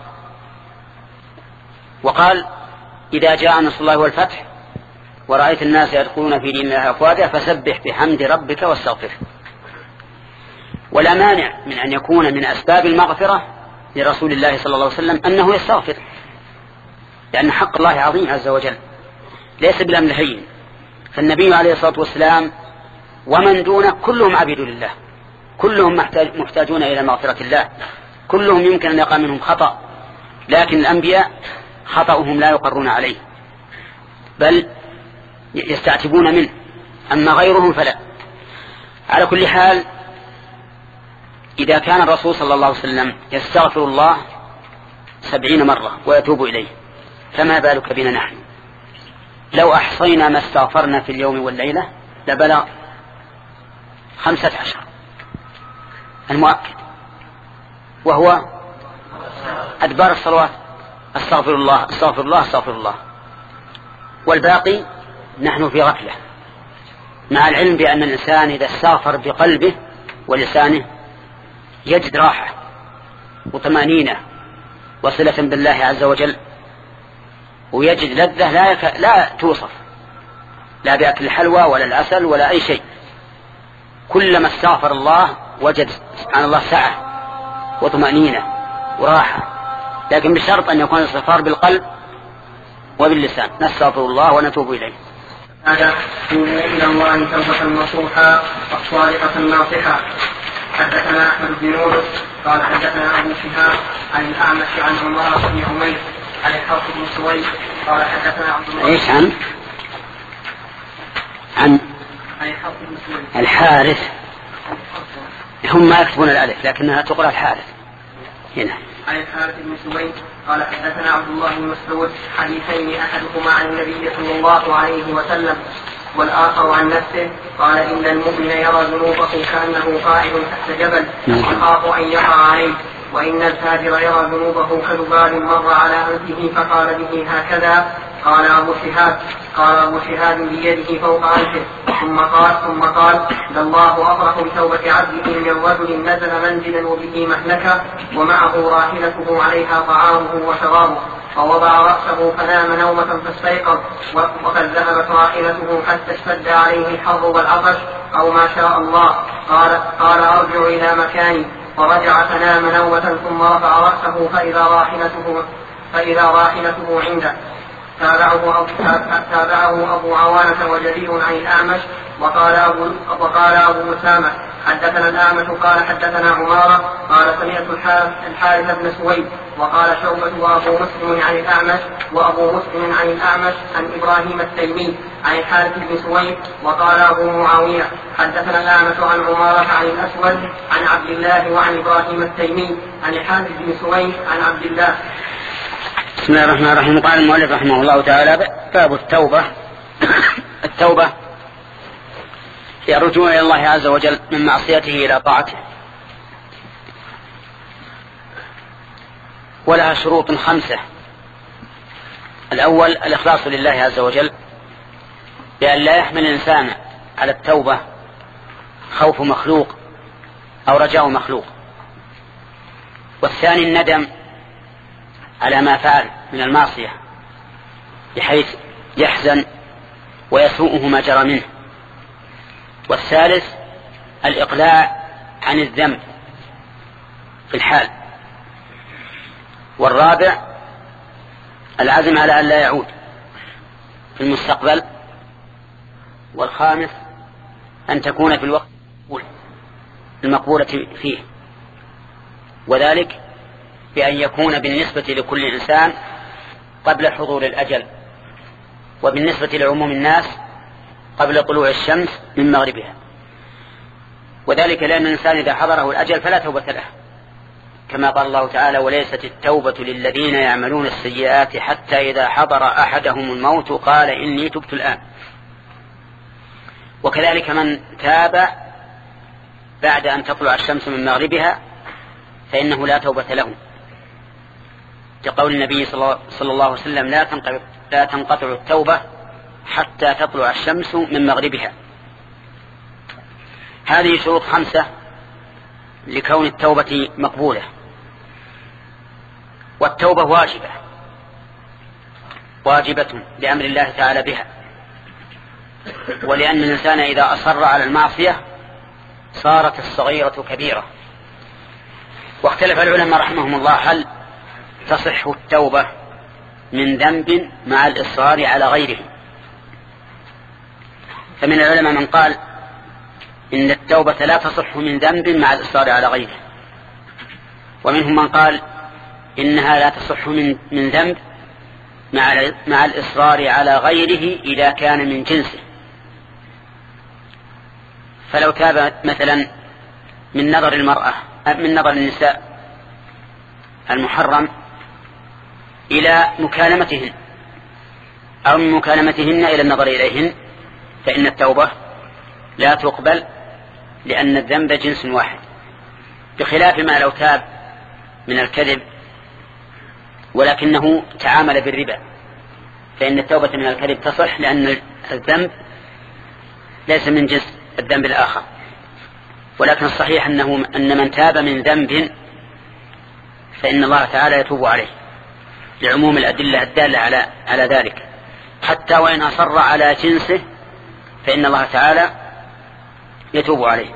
وقال إذا جاء نصر الله والفتح ورأيت الناس يدخلون في دين الله أفواجا فسبح بحمد ربك واستغفره. ولا مانع من أن يكون من أسباب المغفرة لرسول الله صلى الله عليه وسلم أنه يستغفر، لأن حق الله عظيم عز وجل ليس بالأمر هين. فالنبي عليه الصلاة والسلام ومن دونه كلهم عبيد لله، كلهم محتاج محتاجون إلى مغفرة الله، كلهم يمكن أن يقع منهم خطأ، لكن الأنبياء خطأهم لا يقرون عليه بل يستعتبون منه، أما غيرهم فلا. على كل حال إذا كان الرسول صلى الله عليه وسلم يستغفر الله سبعين مرة ويتوب إليه، فما بالك بنا نحن؟ لو أحصينا ما استغفرنا في اليوم والليلة لبلغ خمسة عشر المؤكد، وهو أدبار الصلوات استغفر الله استغفر الله استغفر الله، والباقي نحن في غفلة، مع العلم بأن الإنسان إذا استغفر بقلبه ولسانه يجد راحة وطمأنينة وصلة بالله عز وجل، ويجد لذة لا, يك... لا توصف، لا بأكل الحلوى ولا العسل ولا أي شيء. كلما استغفر الله وجد سبحان الله سعة وطمأنينة وراحة، لكن بشرط أن يكون الاستغفار بالقلب وباللسان. نستغفر الله ونتوب إليه. هذا توبوا إلى الله توبة نصوحا الصادقة الناصحة. حدثنا أحمد بن يونس قال حدثنا أبو شهاب عن الأعمش عن عمارة بن عمير عن الحارث بن سويد قال حدثنا عبد الله ايش عن عن عن الحارث بن سويد الحارث. هم ما يكتبون الألف لكنها تقرأ الحارث هنا. عن الحارث بن سويد قال حدثنا عبد الله بن مسعود حديثين أحدهما عن النبي صلى الله عليه وسلم والآخر عن نفسه قال إن المؤمن يرى ذنوبه كأنه قاعد تحت جبل يخاف أن يقع عليه، وإن الفاجر يرى ذنوبه كذباب مر على أنفه فقال به هكذا. قال أبو شهاب قال أبو شهاب بيده فوق أنفه ثم قال ثم قال لله أفرح بتوبة عبده من رجل نزل منزلا وبه مهلكة ومعه راحلته عليها طعامه وشرابه فوضع رأسه فنام نومة فاستيقظ وقد ذهبت راحلته حتى اشتد عليه الحر والعطش أو ما شاء الله. قال, قال أرجع إلى مكاني فرجع فنام نومة ثم رفع رأسه فإذا راحلته, فإذا راحلته عنده. تابعه أبو, تابعه أبو عوانة وجرير عن الأعمش وقال أبو, وقال أبو أسامة حدثنا الأعمش قال حدثنا عمارة قال سمعت الحارث بن سويد وقال شعبة وأبو مسلم عن الأعمش وأبو مسلم عن الأعمش عن إبراهيم التيمي عن الحارث بن سويد وقال أبو معاوية حدثنا الأعمش عن عمارة عن الأسود عن عبد الله وعن إبراهيم التيمي عن الحارث بن سويد عن عبد الله. بسم الله الرحمن الرحيم. قال المؤلف رحمه الله تعالى باب التوبة. التوبة هي الرجوع إلى الله عز وجل من معصيته إلى طاعته، ولها شروط خمسة. الأول الإخلاص لله عز وجل بأن لا يحمل الإنسان على التوبة خوف مخلوق أو رجاء مخلوق. والثاني الندم على ما فعل من المعصية بحيث يحزن ويسوءه ما جرى منه. والثالث الإقلاع عن الذنب في الحال. والرابع العزم على أن لا يعود في المستقبل. والخامس أن تكون في الوقت المقبولة فيه، وذلك بأن يكون بالنسبة لكل إنسان قبل حضور الأجل، وبالنسبة لعموم الناس قبل طلوع الشمس من مغربها. وذلك لأن الإنسان إذا حضره الأجل فلا توبة له، كما قال الله تعالى وليست التوبة للذين يعملون السيئات حتى إذا حضر أحدهم الموت قال إني تبت الآن. وكذلك من تاب بعد أن تطلع الشمس من مغربها فإنه لا توبة له، كقول النبي صلى الله عليه وسلم لا تنقطع, لا تنقطع التوبة حتى تطلع الشمس من مغربها. هذه شروط خمسة لكون التوبة مقبولة. والتوبة واجبة واجبة لأمر الله تعالى بها، ولأن الإنسان إذا أصر على المعصية صارت الصغيرة كبيرة. واختلف العلماء رحمهم الله هل تصح التوبة من ذنب مع الإصرار على غيره. فمن العلماء من قال إن التوبة لا تصح من ذنب مع الإصرار على غيره، ومنهم من قال إنها لا تصح من, من ذنب مع, مع الإصرار على غيره إذا كان من جنسه. فلو تاب مثلا من نظر المرأة من نظر النساء المحرم إلى مكالمتهن أو من مكالمتهن إلى النظر إليهن فإن التوبة لا تقبل، لأن الذنب جنس واحد، بخلاف ما لو تاب من الكذب ولكنه تعامل بالربا فإن التوبة من الكذب تصح، لأن الذنب ليس من جنس الذنب الآخر. ولكن الصحيح أنه أن من تاب من ذنب فإن الله تعالى يتوب عليه لعموم الأدلة الدالة على على ذلك، حتى وإن أصر على جنسه فإن الله تعالى يتوب عليه.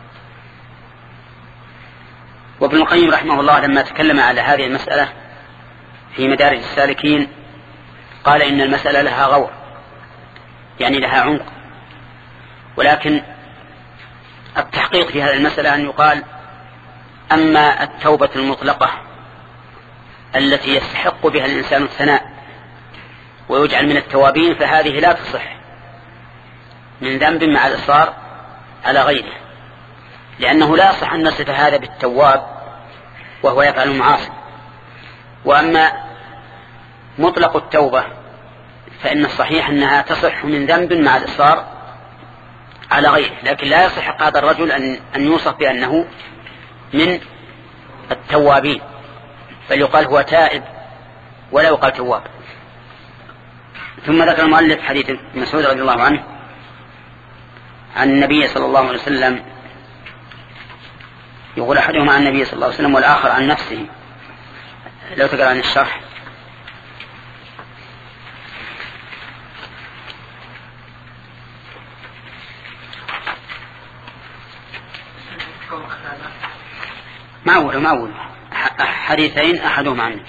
وابن القيم رحمه الله لما تكلم على هذه المسألة في مدارج السالكين قال إن المسألة لها غور، يعني لها عمق. ولكن التحقيق في هذه المسألة أن يقال أما التوبة المطلقة التي يستحق بها الإنسان الثناء ويجعل من التوابين فهذه لا تصح من ذنب مع الإصرار على غيره، لأنه لا يصح أن نصف هذا بالتواب وهو يفعل المعاصي. وأما مطلق التوبة فإن الصحيح أنها تصح من ذنب مع الإصرار على غيره، لكن لا يصح هذا الرجل أن, أن يوصف بأنه من التوابين، بل يقال هو تائب ولا يقال تواب. ثم ذكر المؤلف حديث مسعود رضي الله عنه عن النبي صلى الله عليه وسلم، يقول أحدهما عن النبي صلى الله عليه وسلم والآخر عن نفسه. لو تقرأ عن الشرح. ما أول ما أول حديثين أحدهما عنه.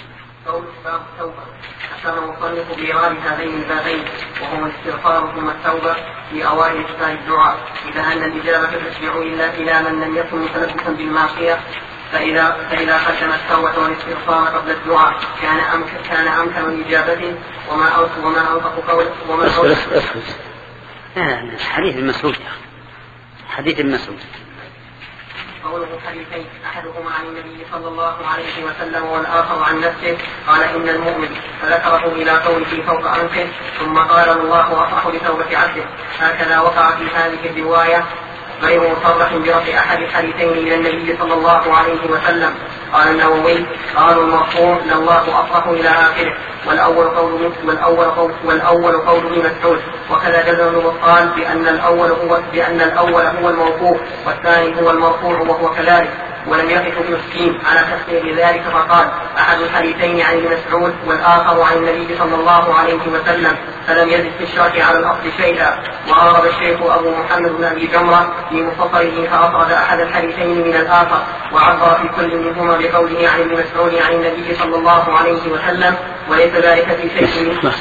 أشار المصنف بإيراد هذين البابين وهما الاستغفار ثم التوبة في أوائل كتاب الدعاء، إذا أن الإجابة تشرع إلا إلى من لم يكن متلبسا بالمعصية، فإذا فإذا قدم التوبة والاستغفار قبل الدعاء كان أمكن كان أمكن من إجابته وما أوصف وما أوصف قول وما أوصف. حديث المسعود حديث المسعود قوله حديثين أحدهما عن النبي صلى الله عليه وسلم والآخر عن نفسه قال إن المؤمن فذكره إلى قوله فوق أنفه ثم قال الله أفرح بتوبة عبده. هكذا وقع في هذه الرواية غير مصرح برفع أحد الحديثين إلى النبي صلى الله عليه وسلم. قال النووي قالوا المرفوع لله أفرح إلى آخره، والأول قول والأول قول والأول قول ابن مسعود، وكذا جزم وقال بأن الأول هو بأن الأول هو الموقوف والثاني هو المرفوع وهو كذلك، ولم يقف ابن السين على تفسير ذلك فقال أحد الحديثين عن ابن مسعود والآخر عن النبي صلى الله عليه وسلم، فلم يزد في الشرط على الأصل شيئا. وأورد الشيخ أبو محمد بن أبي جمرة في مختصره فأفرد أحد الحديثين من الآخر وعبر في كل منهما بقوله عن ابن مسعود عن النبي صلى الله عليه وسلم، وليس ذلك في شيء منه.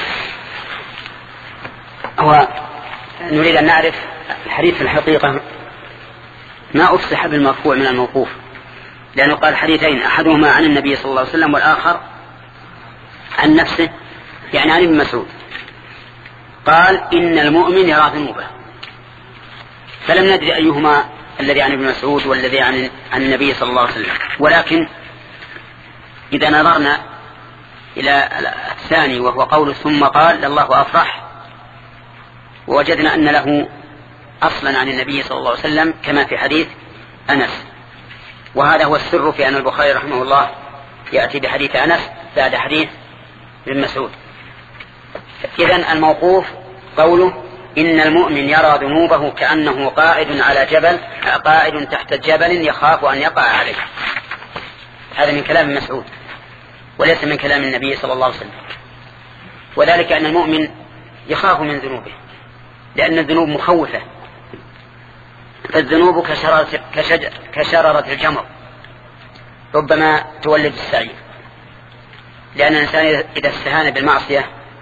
هو نريد أن نعرف الحديث في الحقيقة ما أفصح بالمرفوع من الموقوف، لأنه قال حديثين أحدهما عن النبي صلى الله عليه وسلم والآخر عن نفسه، يعني عن ابن مسعود. قال إن المؤمن يرى ذنوبه، فلم ندري أيهما الذي عن ابن مسعود والذي عن النبي صلى الله عليه وسلم. ولكن إذا نظرنا إلى الثاني وهو قول ثم قال لله أفرح، ووجدنا أن له أصلا عن النبي صلى الله عليه وسلم كما في حديث أنس، وهذا هو السر في أن البخاري رحمه الله يأتي بحديث أنس بعد حديث ابن مسعود. إذن الموقوف قوله إن المؤمن يرى ذنوبه كأنه قائد على جبل قائد تحت جبل يخاف أن يقع عليه، هذا من كلام مسعود وليس من كلام النبي صلى الله عليه وسلم. وذلك أن المؤمن يخاف من ذنوبه، لأن الذنوب مخوفة، فالذنوب كشررة, كشررة الجمر ربما تولد السعي، لأن الإنسان إذا استهان بالمعصية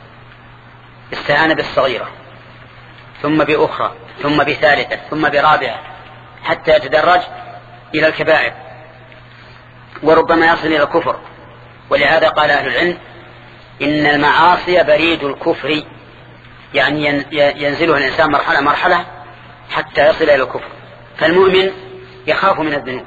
استهان بالصغيرة ثم بأخرى ثم بثالثة ثم برابعة حتى يتدرج إلى الكبائر، وربما يصل إلى الكفر. ولهذا قال أهل العلم إن المعاصي بريد الكفر، يعني ينزلها الإنسان مرحلة مرحلة حتى يصل إلى الكفر. فالمؤمن يخاف من الذنوب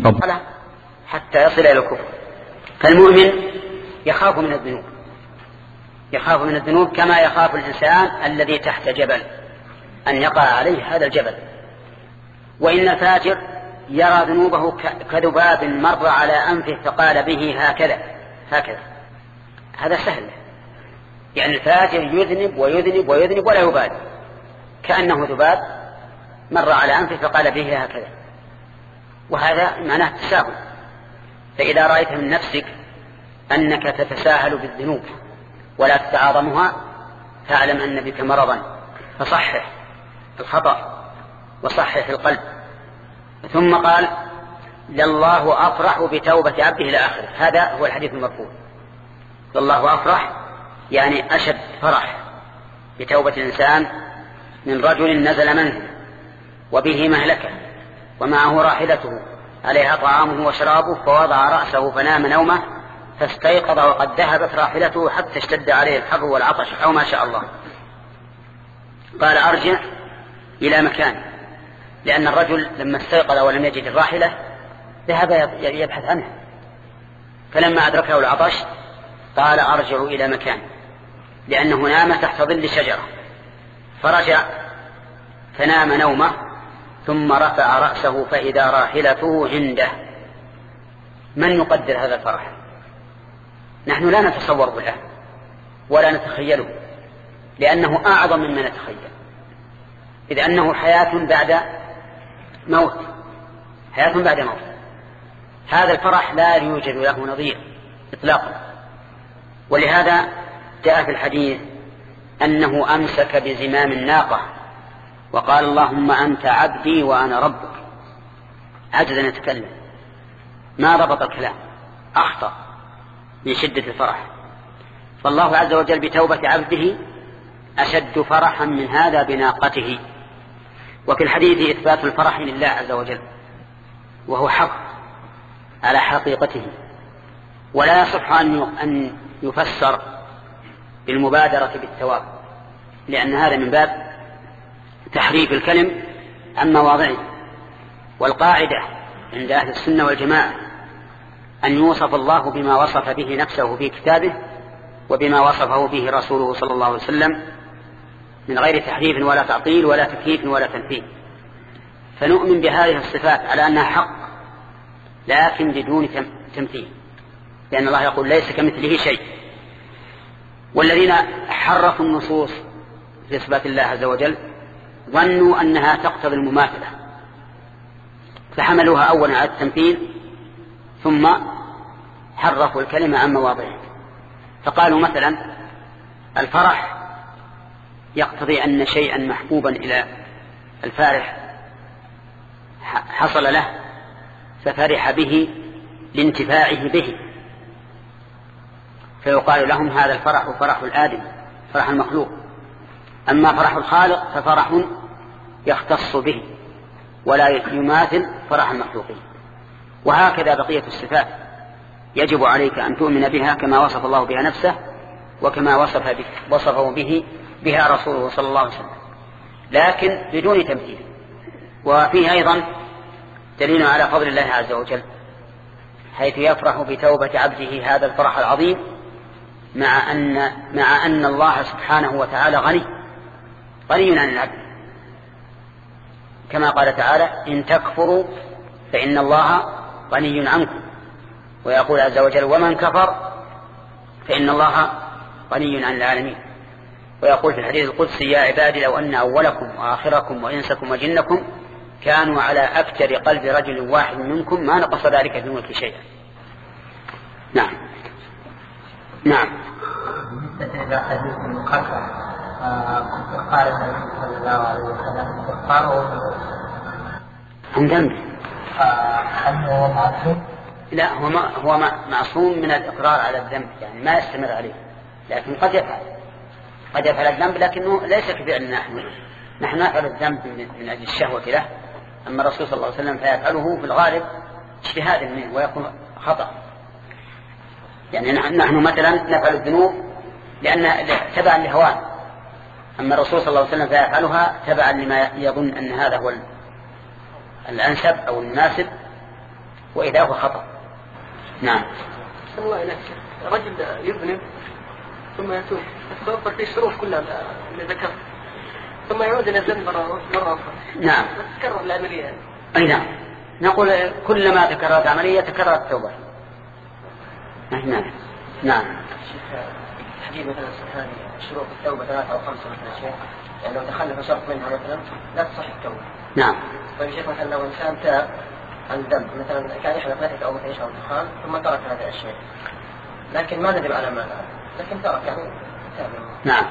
حتى يصل إلى الكفر، فالمؤمن يخاف من الذنوب يخاف من الذنوب كما يخاف الإنسان الذي تحت جبل أن يقع عليه هذا الجبل. وإن الفاجر يرى ذنوبه كذباب مر على أنفه فقال به هكذا هكذا، هذا سهل، يعني الفاجر يذنب ويذنب ويذنب ولا يبالي، كأنه ذباب مر على أنفه فقال به هكذا، وهذا معناه التساهل. فإذا رأيت من نفسك أنك تتساهل بالذنوب ولا تتعاظمها فاعلم أن بك مرضا، فصحح الخطأ وصحح القلب. ثم قال لله أفرح بتوبة عبده إلى آخره، هذا هو الحديث المرفوع. لله أفرح يعني أشد فرح بتوبة الإنسان من رجل نزل منه وبه مهلكة ومعه راحلته عليها طعامه وشرابه فوضع رأسه فنام نومه فاستيقظ وقد ذهبت راحلته حتى اشتد عليه الحر والعطش أو ما شاء الله. قال أرجع إلى مكانه، لأن الرجل لما استيقظ ولم يجد الراحلة ذهب يبحث عنها، فلما أدركه العطش قال أرجع إلى مكانه، لأنه نام تحت ظل شجرة، فرجع فنام نومه ثم رفع رأسه فإذا راحلته عنده. من يقدر هذا الفرح؟ نحن لا نتصوره الآن ولا نتخيله، لأنه أعظم مما نتخيل، إذ أنه حياة بعد موت، حياة بعد موت. هذا الفرح لا يوجد له نظير إطلاقا. ولهذا جاء في الحديث أنه أمسك بزمام الناقة وقال اللهم أنت عبدي وأنا ربك، عجز أن يتكلم، ما ضبط الكلام، أخطأ من شدة الفرح. فالله عز وجل بتوبة عبده أشد فرحا من هذا بناقته. وفي الحديث إثبات الفرح لله عز وجل، وهو حق على حقيقته، ولا يصح أن يفسر بالمبادرة بالثواب، لأن هذا من باب تحريف الكلم عن مواضعه. والقاعدة عند أهل السنة والجماعة أن يوصف الله بما وصف به نفسه في كتابه وبما وصفه به رسوله صلى الله عليه وسلم من غير تحريف ولا تعطيل ولا تكييف ولا تنفيذ. فنؤمن بهذه الصفات على أنها حق لكن بدون تمثيل، لأن الله يقول ليس كمثله شيء. والذين حرفوا النصوص في إثبات الله عز وجل ظنوا أنها تقتضي المماثلة، فحملوها أولا على التمثيل ثم حرفوا الكلمة عن مواضعه. فقالوا مثلا الفرح يقتضي أن شيئا محبوبا إلى الفارح حصل له ففرح به لانتفاعه به، فيقال لهم هذا الفرح فرح الآدم، فرح المخلوق. أما فرح الخالق ففرح يختص به ولا يماثل فرح المخلوقين. وهكذا بقية الصفات يجب عليك أن تؤمن بها كما وصف الله بها نفسه وكما وصف به وصفه به بها رسوله صلى الله عليه وسلم، لكن بدون تمثيل. وفيه أيضا دليل على فضل الله عز وجل، حيث يفرح بتوبة عبده هذا الفرح العظيم مع أن, مع أن الله سبحانه وتعالى غني غني عن العبد، كما قال تعالى إن تكفروا فإن الله غني عنكم، ويقول عز وجل ومن كفر فإن الله غني عن العالمين. ويقول في الحديث القدسي يا عبادي لو أن أولكم وآخركم وإنسكم وجنكم كانوا على أكتر قلب رجل واحد منكم ما نقص ذلك في الملك شيئا. نعم نعم. بالنسبة إلى حديث المقاطعة قال النبي صلى الله عليه وسلم استغفاره عن ذنبه، هل هو معصوم؟ لا، هو ما هو معصوم من الإقرار على الذنب، يعني ما يستمر عليه، لكن قد يفعل قد يفعل الذنب لكنه ليس كفعلنا نحن نحن نفعل الذنب من أجل الشهوة له، أما الرسول صلى الله عليه وسلم فيفعله في الغالب اجتهادا منه ويكون خطأ. يعني نحن مثلا نفعل الذنوب لأن تبعا لهوان، أما الرسول صلى الله عليه وسلم فيفعلها تبعا لما يظن أن هذا هو الأنسب أو المناسب، وإذا هو خطأ. نعم. الله إليك، رجل يذنب ثم يتوب تتوفر في الشروط كلها اللي ذكرت ثم يعود إلى الذنب مرة أخرى. نعم. تكرر العملية. أي نعم، نقول كلما تكررت عملية تكررت التوبة. نعم نعم. تحديد مثلا هذه شروط التوبة ثلاثة أو خمسة مثلا شيء، يعني لو تخلف شرط منها مثلا لا تصح التوبة. نعم. طيب شيخ مثلا لو إنسان تاب عن الذنب مثلا كان يحلف نفسه أو مثلا يشرب الدخان ثم ترك هذه الأشياء لكن ما ندري على ما لكن ترك يعني تاب. نعم.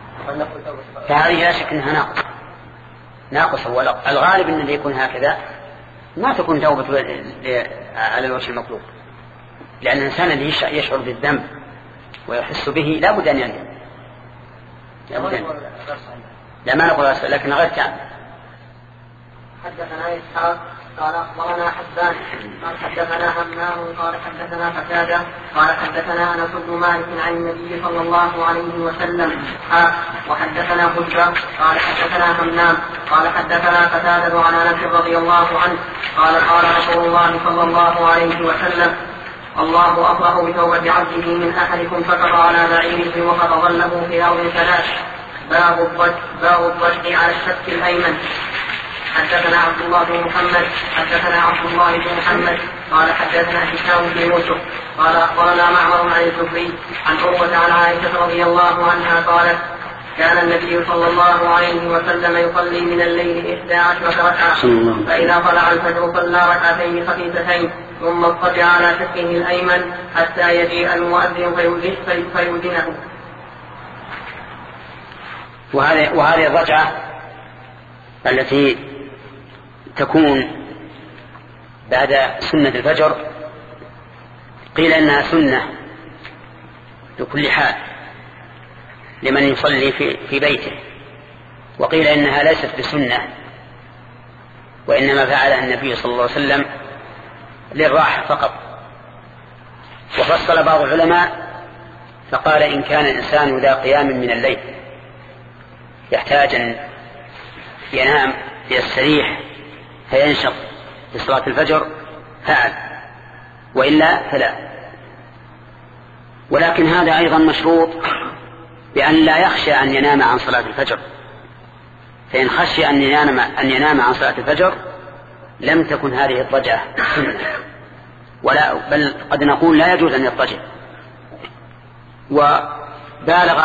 فهذه لا شك أنها ناقصة ناقصة والغالب أن اللي يكون هكذا ما تكون توبة على الوجه المطلوب، لأن الإنسان اللي يشعر بالذنب ويحس به لا بد أن يندم. لا ما نقول لكن غير كامل. حدثنا إسحاق قال أخبرنا حبان قال حدثنا همام قال حدثنا قتادة قال حدثنا أنس بن مالك عن النبي صلى الله عليه وسلم وحدثنا حجة قال حدثنا همام قال حدثنا قتادة عن أنس رضي الله عنه قال قال رسول الله صلى الله عليه وسلم الله أفرح بتوبة عبده من أحدكم سقط على بعيره وقد ظله في أرض ثلاث باب الضج باب الضج على الشق الأيمن. حدثنا عبد الله بن محمد حدثنا عبد الله بن محمد قال حدثنا هشام بن يوسف قال أخبرنا معمر عن الزهري عن عروة عن عائشة رضي الله عنها قالت كان النبي صلى الله عليه وسلم يصلي من الليل إحدى عشرة ركعة فإذا طلع الفجر صلى ركعتين خفيفتين ثم اضطجع على شقه الأيمن حتى يجيء المؤذن فيؤذنه. وهذه وهذه الركعة التي تكون بعد سنة الفجر قيل إنها سنة لكل حال لمن يصلي في, في بيته، وقيل إنها ليست بسنة وإنما فعلها النبي صلى الله عليه وسلم للراحة فقط. وفصل بعض العلماء فقال إن كان الإنسان ذا قيام من الليل يحتاج أن ينام يستريح فينشط لصلاة الفجر فعل، وإلا فلا. ولكن هذا أيضا مشروط بأن لا يخشى أن ينام عن صلاة الفجر، فإن خشي أن ينام, أن ينام عن صلاة الفجر لم تكن هذه الضجعة سنة، ولا بل قد نقول لا يجوز أن يضطجع. وبالغ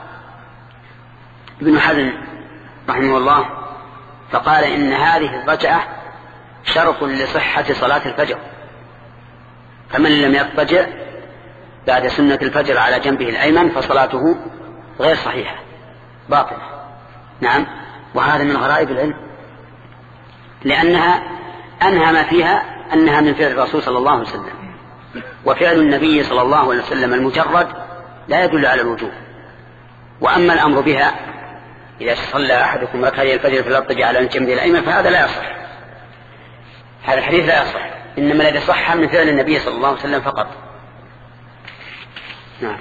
ابن حزم رحمه الله فقال إن هذه الضجعة شرط لصحة صلاة الفجر، فمن لم يضطجع بعد سنة الفجر على جنبه الأيمن فصلاته غير صحيحة باطلة. نعم، وهذا من غرائب العلم، لأنها أنهى ما فيها أنها من فعل الرسول صلى الله عليه وسلم، وفعل النبي صلى الله عليه وسلم المجرد لا يدل على الوجوب. وأما الأمر بها إذا صلى أحدكم ركعتي الفجر فليضطجع على جنبه الأيمن فهذا لا يصح، هذا الحديث لا يصح، إنما الذي صح من فعل النبي صلى الله عليه وسلم فقط. نعم.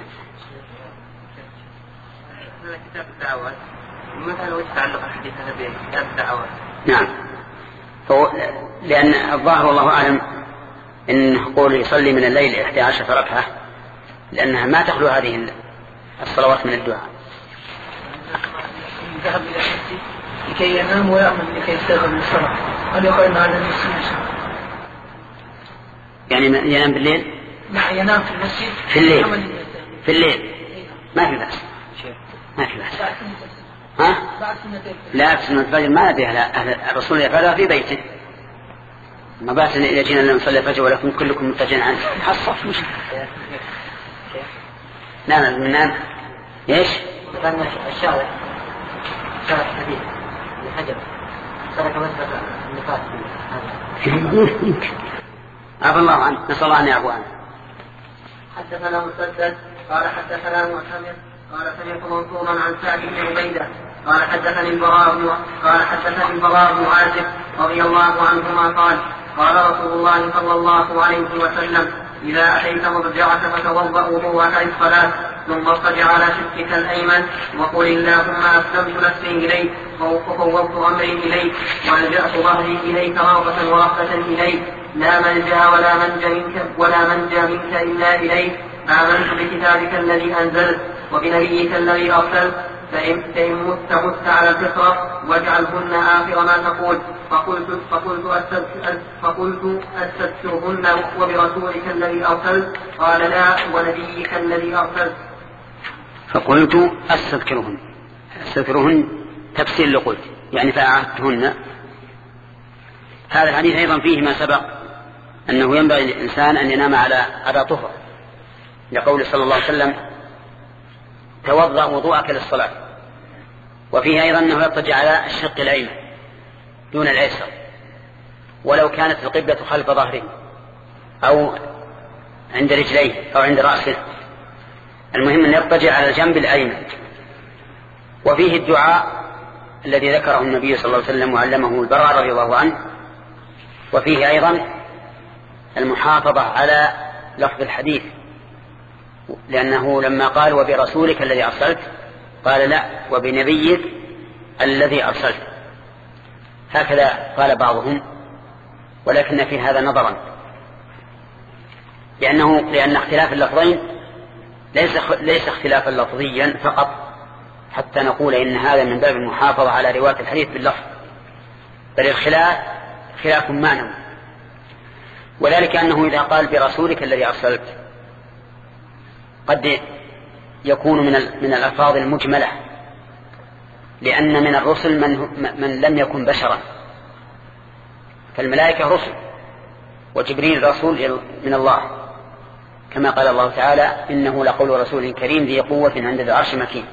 كتاب الدعوات مثلا ويتعلق الحديث هذا بكتاب الدعوات. نعم، فهو لأن الظاهر والله أعلم إن قول يصلي من الليل إحدى عشرة ركعة لأنها ما تخلو هذه الصلوات من الدعاء. ذهب إلى المسجد لكي ينام ويأمن لكي يستيقظ من الصلاة، هل يقول أن هذا المسجد يعني ينام بالليل؟ لا، ينام في المسجد في الليل في الليل ما في بأس ما في بأس. ها؟ لا، في سنة الفجر ما نبيها الرسول يفعلها في بيته، ما بأس إذا جينا نصلي الفجر ولكن كلكم متجهين عنه حصف مش نعم من نعم. ايش؟ الشارع شارع حديث الحجر ترك مسجد النفاس عفى الله عنه، نسأل الله أن يعفو عنه. حدثنا مسدد قال حدثنا معتمر قال سمعت منصورا عن سعد بن عبيدة قال حدثني البراء بن قال حدثني البراء بن عازب رضي الله عنهما قال قال رسول الله صلى الله عليه وسلم إذا أتيت مضجعك فتوضأ وضوءك للصلاة ثم اضطجع على شقك الأيمن وقل اللهم أسلمت نفسي إليك وفوضت أمري إليك ولجأت ظهري إليك رغبة ورهبة إليك لا ملجأ ولا منجا منك ولا منجا منك إلا إليك آمنت بكتابك الذي أنزلت وبنبيك الذي أرسلت فإن مت مت على الفطرة واجعلهن آخر ما تقول فقلت فقلت أستذكر فقلت أستذكرهن وبرسولك الذي أرسلت قال لا ونبيك الذي أرسلت فقلت أستذكرهن أستذكرهن تفسير لقلت يعني فأعدتهن. هذا الحديث أيضا فيه ما سبق أنه ينبغي للإنسان أن ينام على على طهر، لقول صلى الله عليه وسلم توضأ وضوءك للصلاة، وفيه أيضا أنه يضطجع على الشق الأيمن دون الأيسر ولو كانت القبلة خلف ظهره أو عند رجليه أو عند رأسه، المهم أن يضطجع على الجنب الأيمن. وفيه الدعاء الذي ذكره النبي صلى الله عليه وسلم وعلمه البراء رضي الله عنه، وفيه أيضا المحافظة على لفظ الحديث، لأنه لما قال وبرسولك الذي أرسلت قال لا وبنبيك الذي أرسلت، هكذا قال بعضهم، ولكن في هذا نظرا، لأنه لأن اختلاف اللفظين ليس ليس اختلافا لفظيا فقط حتى نقول إن هذا من باب المحافظة على رواية الحديث باللفظ، بل الخلاف خلاف معنوي، وذلك أنه إذا قال برسولك الذي أرسلت قد يكون من من الألفاظ المجملة، لأن من الرسل من, من لم يكن بشرا، فالملائكة رسل وجبريل رسول من الله، كما قال الله تعالى إنه لقول رسول كريم ذي قوة عند ذي العرش مكين.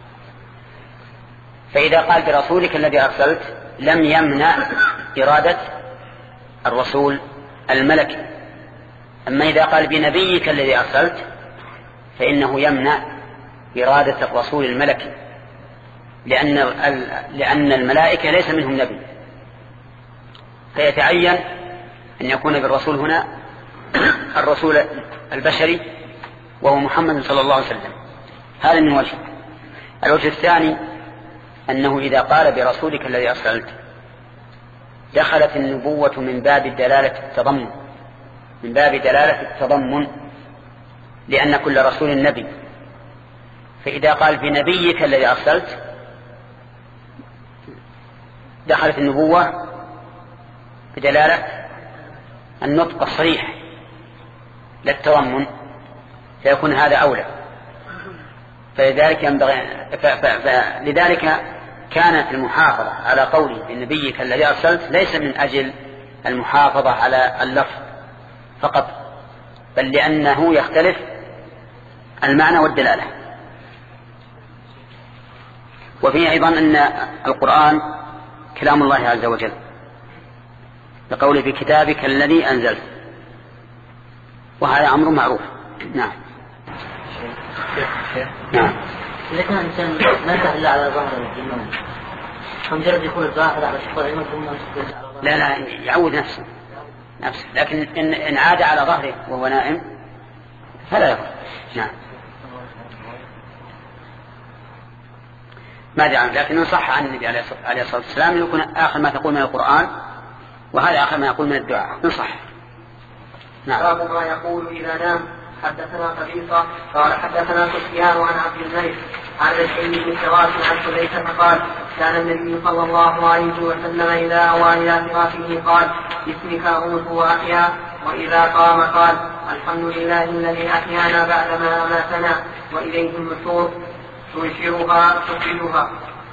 فإذا قال برسولك الذي أرسلت لم يمنع إرادة الرسول الملكي، أما إذا قال بنبيك الذي أرسلت فإنه يمنع إرادة الرسول الملكي، لأن لأن الملائكة ليس منهم نبي، فيتعين أن يكون بالرسول هنا الرسول البشري وهو محمد صلى الله عليه وسلم. هذا من وجه. الوجه الثاني أنه إذا قال برسولك الذي أرسلت دخلت النبوة من باب دلالة التضمن، من باب دلالة التضمن، لأن كل رسول نبي، فإذا قال بنبيك الذي أرسلت دخلت النبوة بدلالة النطق الصريح للتضمن، فيكون هذا أولى. فلذلك ينبغي فلذلك كانت المحافظة على قوله بنبيك الذي أرسلت ليس من أجل المحافظة على اللفظ فقط، بل لأنه يختلف المعنى والدلالة. وفيه أيضا أن القرآن كلام الله عز وجل بقوله بكتابك الذي أنزلت، وهذا أمر معروف. نعم. نعم. إذا كان الإنسان ما يتعلى على ظهر الإمام فمجرد يكون الظاهر على شفر الإمام ثم لا لا يعود نفسه نفسه، لكن إن, إن عاد على ظهره وهو نائم فلا يضر. نعم. ما دعم، لكن صح عن النبي عليه الصلاة والسلام يكون آخر ما تقول من القرآن، وهذا آخر ما يقول من الدعاء، نصح. نعم. باب ما يقول إذا نام. حدثنا قبيصة قال حدثنا سفيان عن عبد الملك عن الحين بن فراس عن حذيفة قال كان النبي صلى الله عليه وسلم إذا أوى إلى فراشه قال باسمك أموت وأحيا، وإذا قام قال الحمد لله الذي أحيانا بعدما أماتنا وإليه النشور، تنشرها تخرجها.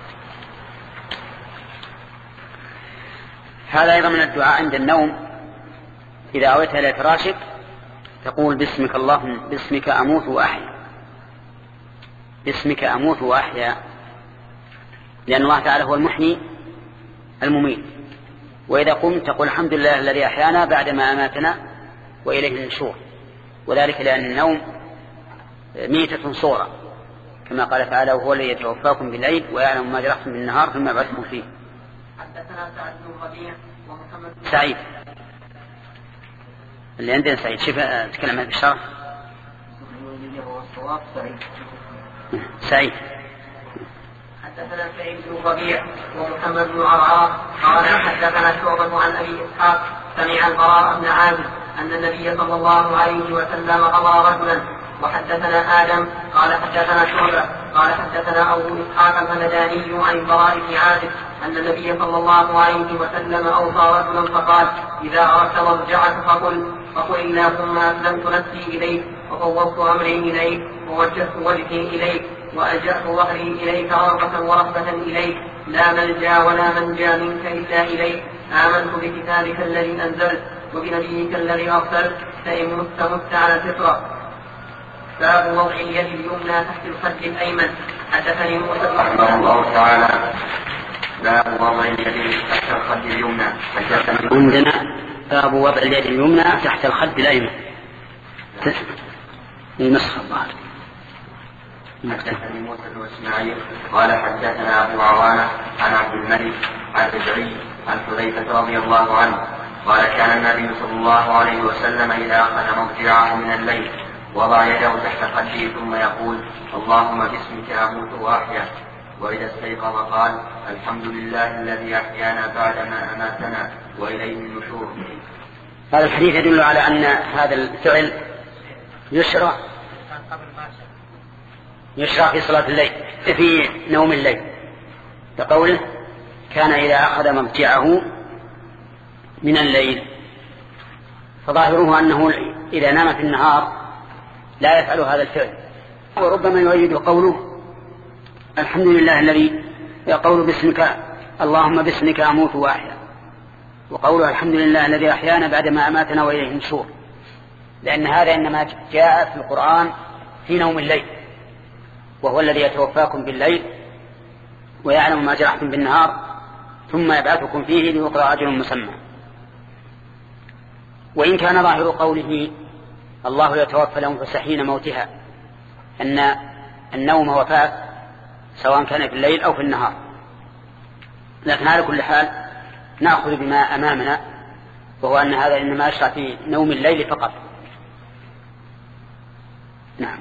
هذا أيضا من الدعاء عند النوم، إذا أويت إلى فراشك تقول باسمك اللهم باسمك أموت وأحيا، باسمك أموت وأحيا، لأن الله تعالى هو المحيي المميت. وإذا قمت تقول الحمد لله الذي أحيانا بعدما أماتنا وإليه النشور، وذلك لأن النوم ميتة صورة، كما قال تعالى وهو الذي يتوفاكم بالليل ويعلم ما جرحتم بالنهار ثم يبعثكم فيه. حدثنا سعد بن ربيع ومحمد سعيد اللي عندنا سعيد شوف تكلم عن بالشرف. سعيد. حدثنا سعيد بن ربيع ومحمد بن عرعار قال حدثنا شعبة عن أبي إسحاق سمع البراء بن عازب أن النبي صلى الله عليه وسلم قضى رجلا. وحدثنا آدم قال حدثنا شعبة قال حدثنا أبو إسحاق الهمداني عن البراء بن عازب أن النبي صلى الله عليه وسلم أوصى رجلا فقال إذا أردت مرجعك فقل فقل اللهم أسلمت نفسي إليك وفوضت أمري إليك ووجهت وجهي إليك وألجأت ظهري إليك رغبة ورهبة إليك لا ملجا ولا منجا منك إلا إليك آمنت بكتابك الذي أنزلت وبنبيك الذي أرسلت فإن مت مت على الفطرة. باب وضع اليد اليمنى تحت الخد الأيمن. حدثني موسى رحمه الله تعالى باب وضع اليد تحت الخد اليمنى. عندنا باب وضع اليد اليمنى تحت الخد الأيمن. النسخة الظاهر حدثني موسى بن اسماعيل قال حدثنا ابو عوانه عن عبد الملك عن رجعي عن حذيفه رضي الله عنه قال كان النبي صلى الله عليه وسلم اذا اخذ مضجعه من الليل وضع يده تحت خده ثم يقول اللهم باسمك اموت واحيا، واذا استيقظ قال الحمد لله الذي احيانا بعدما اماتنا واليه النشور. هذا الحديث يدل على ان هذا الفعل يشرع يشرع في صلاة الليل في نوم الليل، كقوله كان إذا أخذ مضجعه من الليل، فظاهره أنه إذا نام في النهار لا يفعل هذا الفعل. وربما يؤيد قوله الحمد لله الذي يقول باسمك اللهم باسمك أموت وأحيا، وقوله الحمد لله الذي أحيانا بعدما أماتنا وإليه النشور، لأن هذا إنما جاء في القرآن في نوم الليل، وهو الذي يتوفاكم بالليل ويعلم ما جرحتم بالنهار ثم يبعثكم فيه ليقضى أجل مسمى. وإن كان ظاهر قوله الله يتوفى الأنفس حين موتها أن النوم وفاة سواء كان في الليل أو في النهار، لكن على كل حال نأخذ بما أمامنا، وهو أن هذا إنما يشرع في نوم الليل فقط. نعم.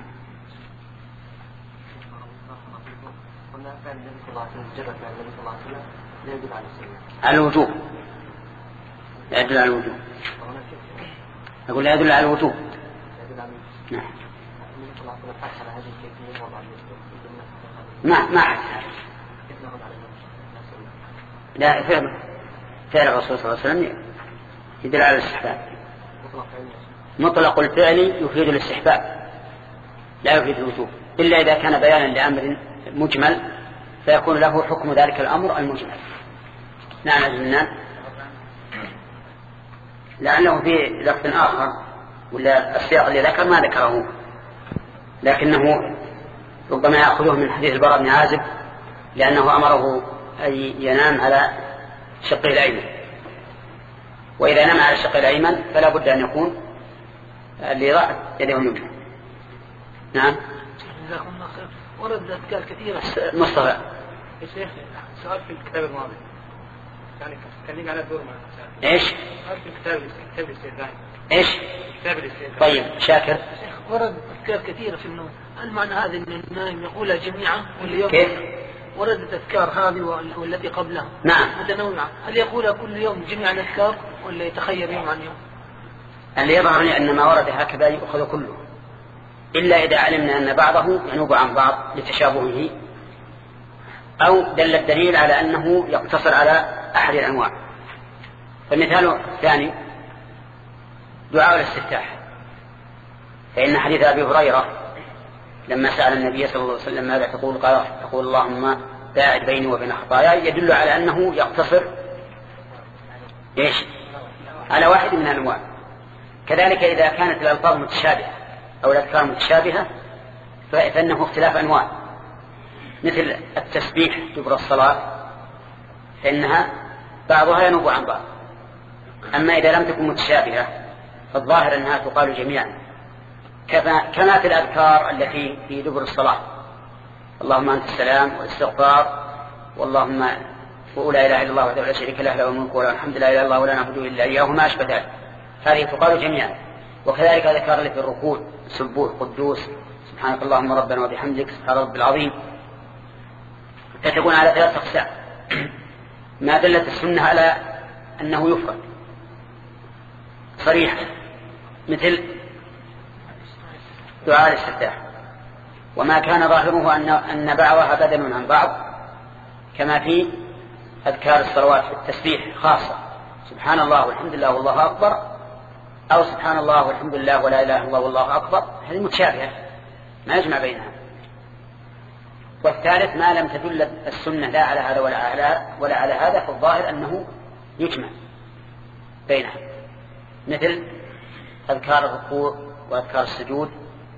على الوجوب، لا يدل على الوجوب، أقول لا يدل على الوجوب. نعم. ما ما حد لا فعل فعل الرسول صلى الله عليه وسلم يدل على الاستحباب. مطلق الفعل يفيد الاستحباب لا يفيد الوجوب، إلا إذا كان بيانا لأمر مجمل فيكون له حكم ذلك الأمر المجمل. نعم أجلنا لأنه في لفظ آخر ولا السياق اللي ذكر ما ذكره، لكنه ربما يأخذه من حديث البراء بن عازب لأنه أمره أن ينام على شقه الأيمن، وإذا نام على الشق الأيمن فلا بد أن يكون لضعف يده اليمنى. نعم. جزاكم الله خير. ورد أذكار كثيرة. مصطفى. يا شيخ سؤال في الكتاب الماضي. يعني كان لي على دور مع إيش؟ سؤال في الكتاب كتاب الاستئذان. إيش؟ كتاب الاستئذان. طيب شاكر. شيخ ورد أذكار كثيرة في النوم، هل معنى هذا أن النائم يقولها جميعا واليوم؟ كيف؟ وردت أذكار هذه والتي قبلها. نعم. متنوعة، هل يقولها كل يوم جميعا أذكار ولا يتخير يوم عن يوم؟ اللي يظهرني أن ما ورد هكذا يأخذ كله، إلا إذا علمنا أن بعضه ينوب عن بعض لتشابهه، أو دل الدليل على أنه يقتصر على أحد الأنواع. فالمثال الثاني دعاء الاستفتاح، فإن حديث أبي هريرة لما سأل النبي صلى الله عليه وسلم ماذا تقول قال تقول اللهم باعد بيني وبين خطاياي، يدل على أنه يقتصر إيش على واحد من الأنواع. كذلك إذا كانت الألفاظ متشابهة أو الأذكار متشابهة فإنه اختلاف أنواع، مثل التسبيح دبر الصلاة فإنها بعضها ينوب عن بعض، أما إذا لم تكن متشابهة فالظاهر أنها تقال جميعا، كما في الأذكار التي في دبر الصلاة اللهم أنت السلام والاستغفار واللهم ولا إله إلا الله وحده لا شريك له له الملك وله الحمد لا إله إلا الله ولا نعبد إلا إياه وما أشبه ذلك، هذه تقال جميعا. وكذلك الأذكار التي في الركوع سبوح قدوس سبحانك اللهم ربنا وبحمدك سبحان رب العظيم، فتكون على ثلاث أقسام. ما دلت السنة على أنه يفرد صريحا مثل دعاء الاستفتاح، وما كان ظاهره أن أن بعضها بدل عن بعض، كما في أذكار الصلوات في التسبيح خاصة سبحان الله والحمد لله والله أكبر، أو سبحان الله والحمد لله ولا إله إلا الله والله أكبر، هذه متشابهة ما يجمع بينها. والثالث ما لم تدل السنة لا على هذا ولا على ولا على هذا، فالظاهر أنه يجمع بينها، مثل أذكار الركوع وأذكار السجود.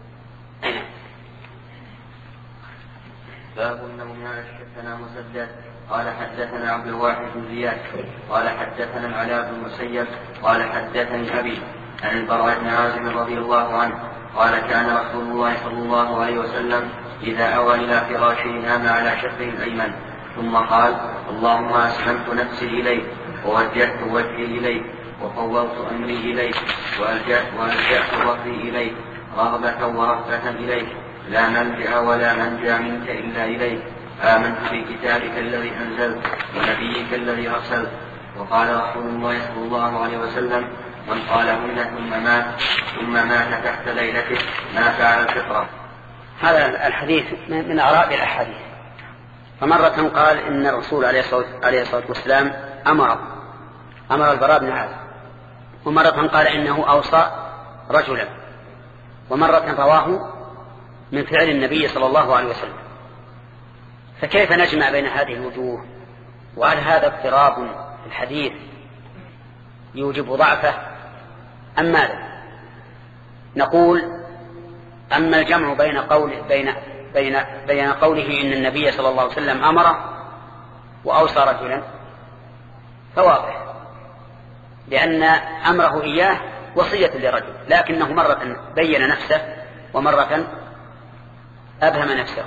باب النوم على حدثنا مسدد قال حدثنا عبد الواحد بن زياد قال حدثنا العلاء بن المسيب قال حدثني أبي عن البراء بن عازب رضي الله عنه قال كان رسول الله صلى الله عليه وسلم إذا أوى إلى فراشه نام على شقه الأيمن ثم قال اللهم أسلمت نفسي إليك ووجهت وجهي إليك وفوضت أمري إليك وألجأت وألجأت ظهري إليك رغبة ورهبة إليك لا ملجأ ولا منجا منك إلا إليك آمنت بكتابك الذي أنزلت ونبيك الذي أرسلت. وقال رسول الله صلى الله عليه وسلم من قالهن ثم مات ثم مات تحت ليلته مات على الفطرة. هذا الحديث من أعراب الأحاديث. فمرة قال إن الرسول عليه الصلاة والسلام أمر أمر البراء بن عازب، ومرة قال إنه أوصى رجلا، ومرة رواه من فعل النبي صلى الله عليه وسلم. فكيف نجمع بين هذه الوجوه؟ وهل هذا اضطراب في الحديث يوجب ضعفه أم ماذا؟ نقول أما الجمع بين قول بين بين بين قوله إن النبي صلى الله عليه وسلم أمره وأوصى رجلا فواضح، لأن أمره إياه وصية لرجل، لكنه مرة بين نفسه ومرة أبهم نفسه.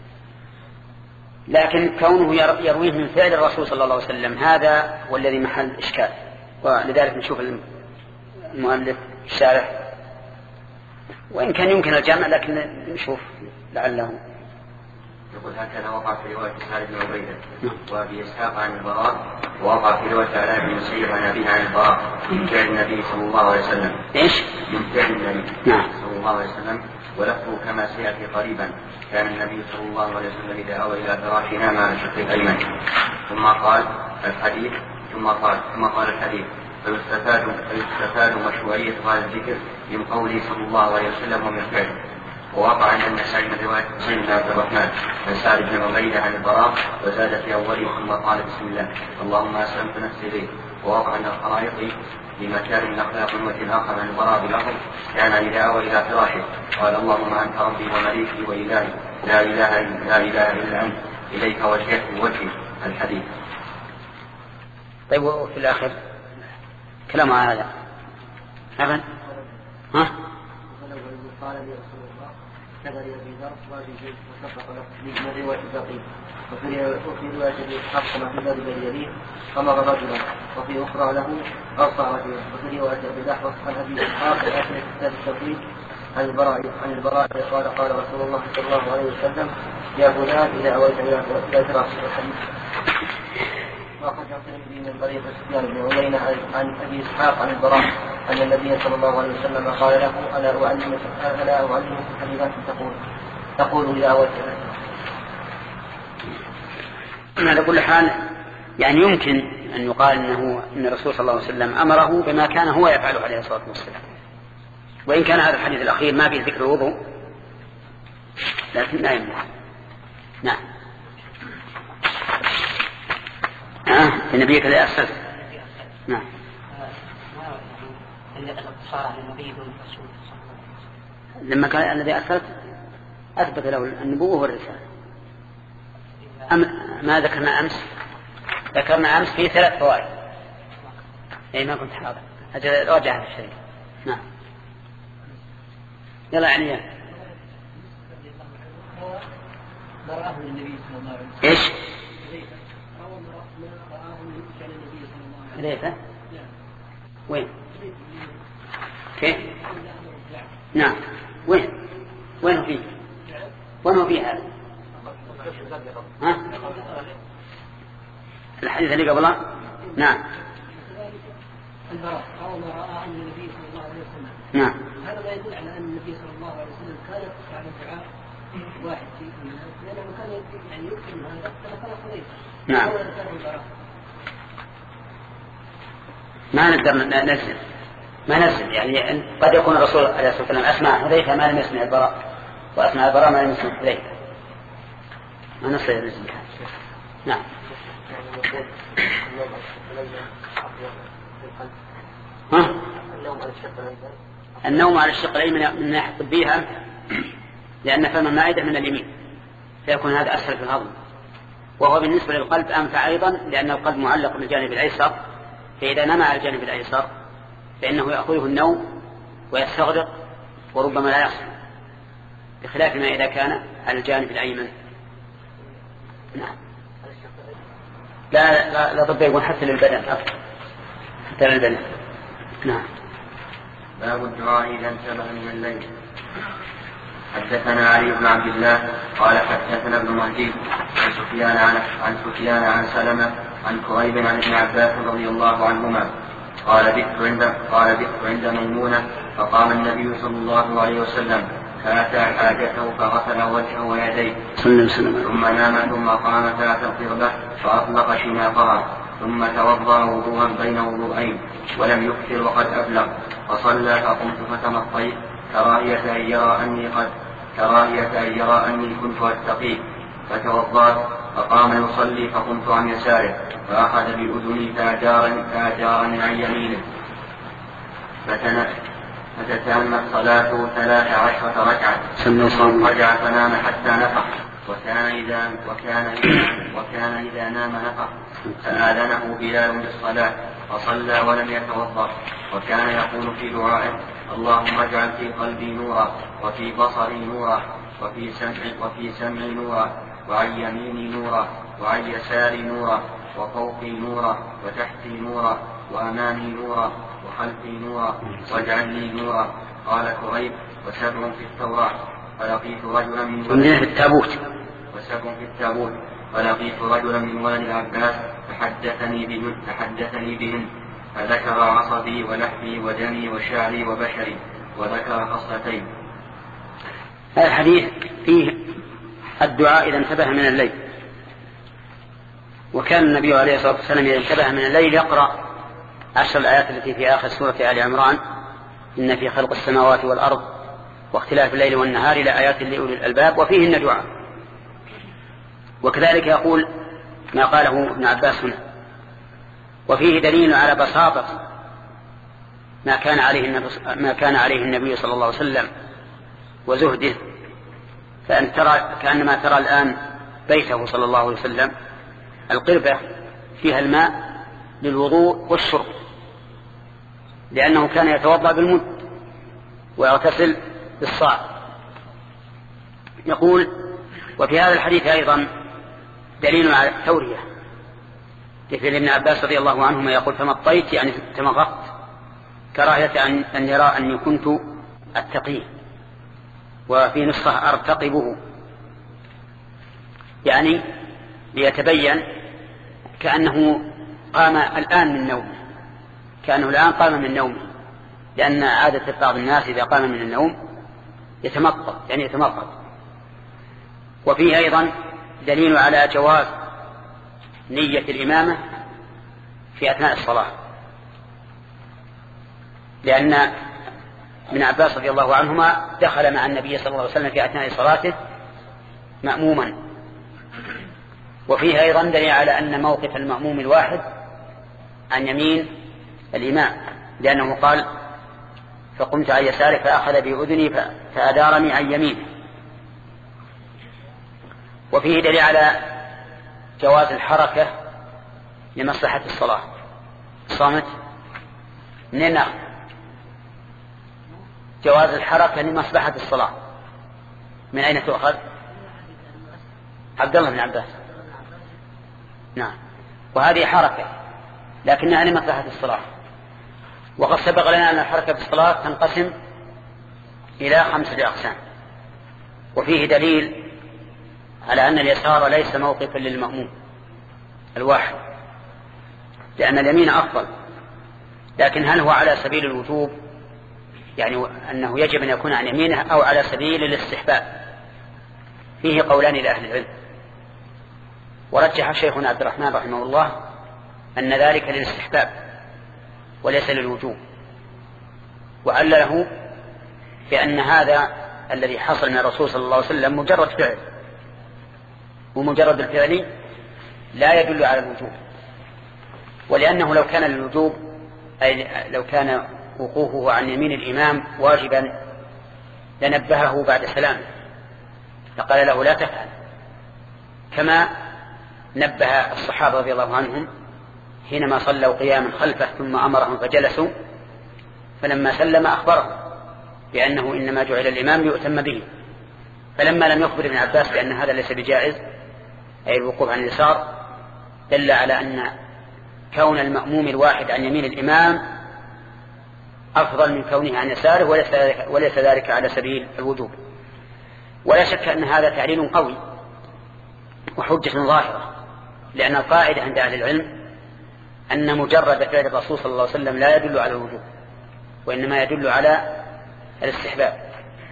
لكن كونه يرويه من فعل الرسول صلى الله عليه وسلم هذا والذي محل إشكال، ولذلك نشوف المؤلف الشارح، وإن كان يمكن الجمع لكن نشوف لعله. يقول هكذا وقع في رواية خالد بن عبيدة وأبي إسحاق عن البراء، ووقع في رواية علاء بن مسيب عن أبيه عن البراء من فعل النبي صلى الله عليه وسلم. إيش؟ من فعل النبي نعم. صلى الله عليه وسلم، ولفظه كما سيأتي قريبا كان النبي صلى الله عليه وسلم إذا أوى إلى فراشه نام على شقه الأيمن. ثم قال الحديث ثم قال ثم قال الحديث فيستفاد فيستفاد مشروعية هذا الذكر من قوله صلى الله عليه وسلم ومن فعله. ووقع عند النسائي من رواية حسين بن عبد الرحمن عن سعد بن عبيدة عن البراء وزاد في أوله ثم قال بسم الله اللهم أسلمت نفسي إليك. ووقع عند الخرائط بمكان الأخلاق وجه آخر عن البراء بلفظ كان إذا أوى إلى فراشه قال اللهم أنت ربي ومليكي وإلهي لا إله لا إله إلا أنت إليك وجهت وجهي. الحديث. طيب وفي الآخر كلام على هذا أبدا ها؟ قال لي رسول الله كذا لي أبي ذر وأبي زيد وسبق له من رواية البقيع، وفي رواية أبي إسحاق كما في ذلك اليمين أمر رجلا، وفي أخرى له أوصى رجلا، وفي رواية أبي لحظ عن أبي إسحاق في آخر كتاب التوحيد عن البراء عن البراء قال قال رسول الله صلى الله عليه وسلم يا فلان إذا أويت إلى فراشك. الحديث. وأخرج الترمذي من طريق سفيان بن عيينة عن أبي إسحاق عن البراء أن النبي صلى الله عليه وسلم قال له ألا أعلمك ألا أعلمك كلمات تقول تقول إذا أويت إلى فراشك. على كل حال يعني يمكن أن يقال إنه إن الرسول صلى الله عليه وسلم أمره بما كان هو يفعله عليه الصلاة والسلام، وإن كان هذا الحديث الأخير ما فيه ذكر الوضوء لكن لا يمنع. نعم. آه النبي كذا أرسل. نعم. لما كان الذي أرسلت أثبت له النبوة والرسالة. أم ما ذكرنا أمس؟ ذكرنا أمس في ثلاث فوائد. أي ما كنت حاضر. أجل راجع في الشيء. نعم. يلا يعني إيش؟ حذيفة وين؟ كيف؟ نعم. وين؟ وين فيه؟ وين هو فيه هذا؟ ها؟ الحديث اللي قبله؟ نعم. البراء أو ما رأى عن النبي صلى الله عليه وسلم. نعم. هذا ما يدل على أن النبي صلى الله عليه وسلم كان يقطع الدعاء واحد في لأنه كان يعني يكرم هذا فكان حذيفة. نعم. ما نقدر ننزل ما ننزل يعني قد يكون الرسول عليه الصلاة والسلام أسمع حذيفة ما لم يسمع البراء، وأسمع البراء ما لم يسمع حذيفة، ما نصل ننزل. نعم. ها؟ النوم على الشق الأيمن من الناحية الطبية لأن فم المعدة من اليمين فيكون هذا أسهل في الهضم، وهو بالنسبة للقلب أنفع أيضا لأن القلب معلق بالجانب الأيسر، فإذا نام على الجانب الأيسر فإنه يأخذه النوم ويستغرق وربما لا يصل، بخلاف ما إذا كان على الجانب الأيمن. نعم. لا لا لا ضد يكون حتى للبدن أكثر، حتى للبدن. نعم. باب الدعاء إذا انتبه من الليل. حدثنا علي بن عبد الله قال حدثنا ابن مهدي عن سفيان عن عن سفيان عن سلمة عن كريب عن ابن عباس رضي الله عنهما قال بت عند قال بت عند ميمونة فقام النبي صلى الله عليه وسلم فأتى حاجته فغسل وجهه ويديه ثم نام ثم قام تحت القربة فأطلق شناقها ثم توضأ وضوءا بين وضوءين ولم يكثر وقد أبلغ فصلى فقمت فتمطيت كراهية أن يرى أني قد كراهية أن يرى أني كنت أتقيه فتوضأت فقام يصلي فقمت عن يساره فأخذ بأذني فأجارني فأجارني عن يمينه فتتمت صلاته ثلاث عشرة ركعة ثم رجع فنام حتى نفخ وكان إذا وكان إذا وكان إذا نام نفخ فآذنه بلال بالصلاة فصلى ولم يتوضأ وكان يقول في دعائه اللهم اجعل في قلبي نورا وفي بصري نورا وفي سمعي وفي سمعي نورا وعن يميني نورا وعن يساري نورا وفوقي نورا وتحتي نورا وأمامي نورا وخلفي نورا واجعل لي نورا. قال كريب وسبع في التوراة فلقيت رجلا من ولد التابوت وسبع في التابوت فلقيت رجلا من ولد العباس فحدثني بهن فحدثني بهن فذكر عصبي ولحمي ودمي وشعري وبشري وذكر خصلتين. هذا الحديث فيه الدعاء إذا انتبه من الليل، وكان النبي عليه الصلاة والسلام إذا انتبه من الليل يقرأ عشر الآيات التي في آخر سورة آل عمران إن في خلق السماوات والأرض واختلاف الليل والنهار لآيات لأولي الألباب وفيهن دعاء. وكذلك يقول ما قاله ابن عباس هنا، وفيه دليل على بساطة ما كان عليه النبي, ما كان عليه النبي صلى الله عليه وسلم وزهده. فأن ترى كأنما ترى الآن بيته صلى الله عليه وسلم القربة فيها الماء للوضوء والشرب، لأنه كان يتوضأ بالمد ويغتسل بالصاع. يقول وفي هذا الحديث أيضا دليل على التورية، مثل ابن عباس رضي الله عنهما يقول تمطيت يعني تمغطت كراهية أن يرى أني كنت أتقيه، وفي نسخة أرتقبه يعني ليتبين كأنه قام الآن من نومه، كأنه الآن قام من نومه، لأن عادة بعض الناس إذا قام من النوم يتمطط يعني يتمطط. وفيه أيضا دليل على جواز نية الإمامة في أثناء الصلاة، لأن ابن عباس رضي الله عنهما دخل مع النبي صلى الله عليه وسلم في أثناء صلاته مأموما. وفيه أيضا دليل على أن موقف المأموم الواحد عن يمين الإمام، لأنه قال فقمت عن يساره فأخذ بأذني فأدارني عن يمينه. وفيه دليل على جواز الحركة لمصلحة الصلاة. صامت منين ناخذ جواز الحركة لمصلحة الصلاة؟ من أين تؤخذ؟ عبد الله بن عباس. نعم، وهذه حركة لكنها لمصلحة الصلاة. وقد سبق لنا أن الحركة في الصلاة تنقسم إلى خمسة أقسام. وفيه دليل على أن اليسار ليس موقفا للمأموم الواحد، لأن اليمين أفضل، لكن هل هو على سبيل الوجوب يعني أنه يجب أن يكون عن يمينه أو على سبيل الاستحباب؟ فيه قولان لأهل العلم، ورجح شيخنا عبد الرحمن رحمه الله أن ذلك للاستحباب وليس للوجوب، وعلله بأن هذا الذي حصل من الرسول صلى الله عليه وسلم مجرد فعل، ومجرد الفعل لا يدل على الوجوب. ولأنه لو كان للوجوب أي لو كان وقوفه عن يمين الإمام واجبا لنبهه بعد سلامه فقال له لا تفعل، كما نبه الصحابة رضي الله عنهم حينما صلوا قياما خلفه ثم أمرهم فجلسوا، فلما سلم أخبرهم بأنه إنما جعل الإمام ليؤتم به. فلما لم يخبر ابن عباس بأن هذا ليس بجائز أي الوقوف عن اليسار دل على أن كون المأموم الواحد عن يمين الإمام أفضل من كونه عن يساره، وليس, وليس ذلك على سبيل الوجوب. ولا شك أن هذا تعليل قوي وحجة ظاهرة، لأن القاعدة عند أهل العلم أن مجرد فعل الرسول صلى الله عليه وسلم لا يدل على الوجوب، وإنما يدل على الاستحباب.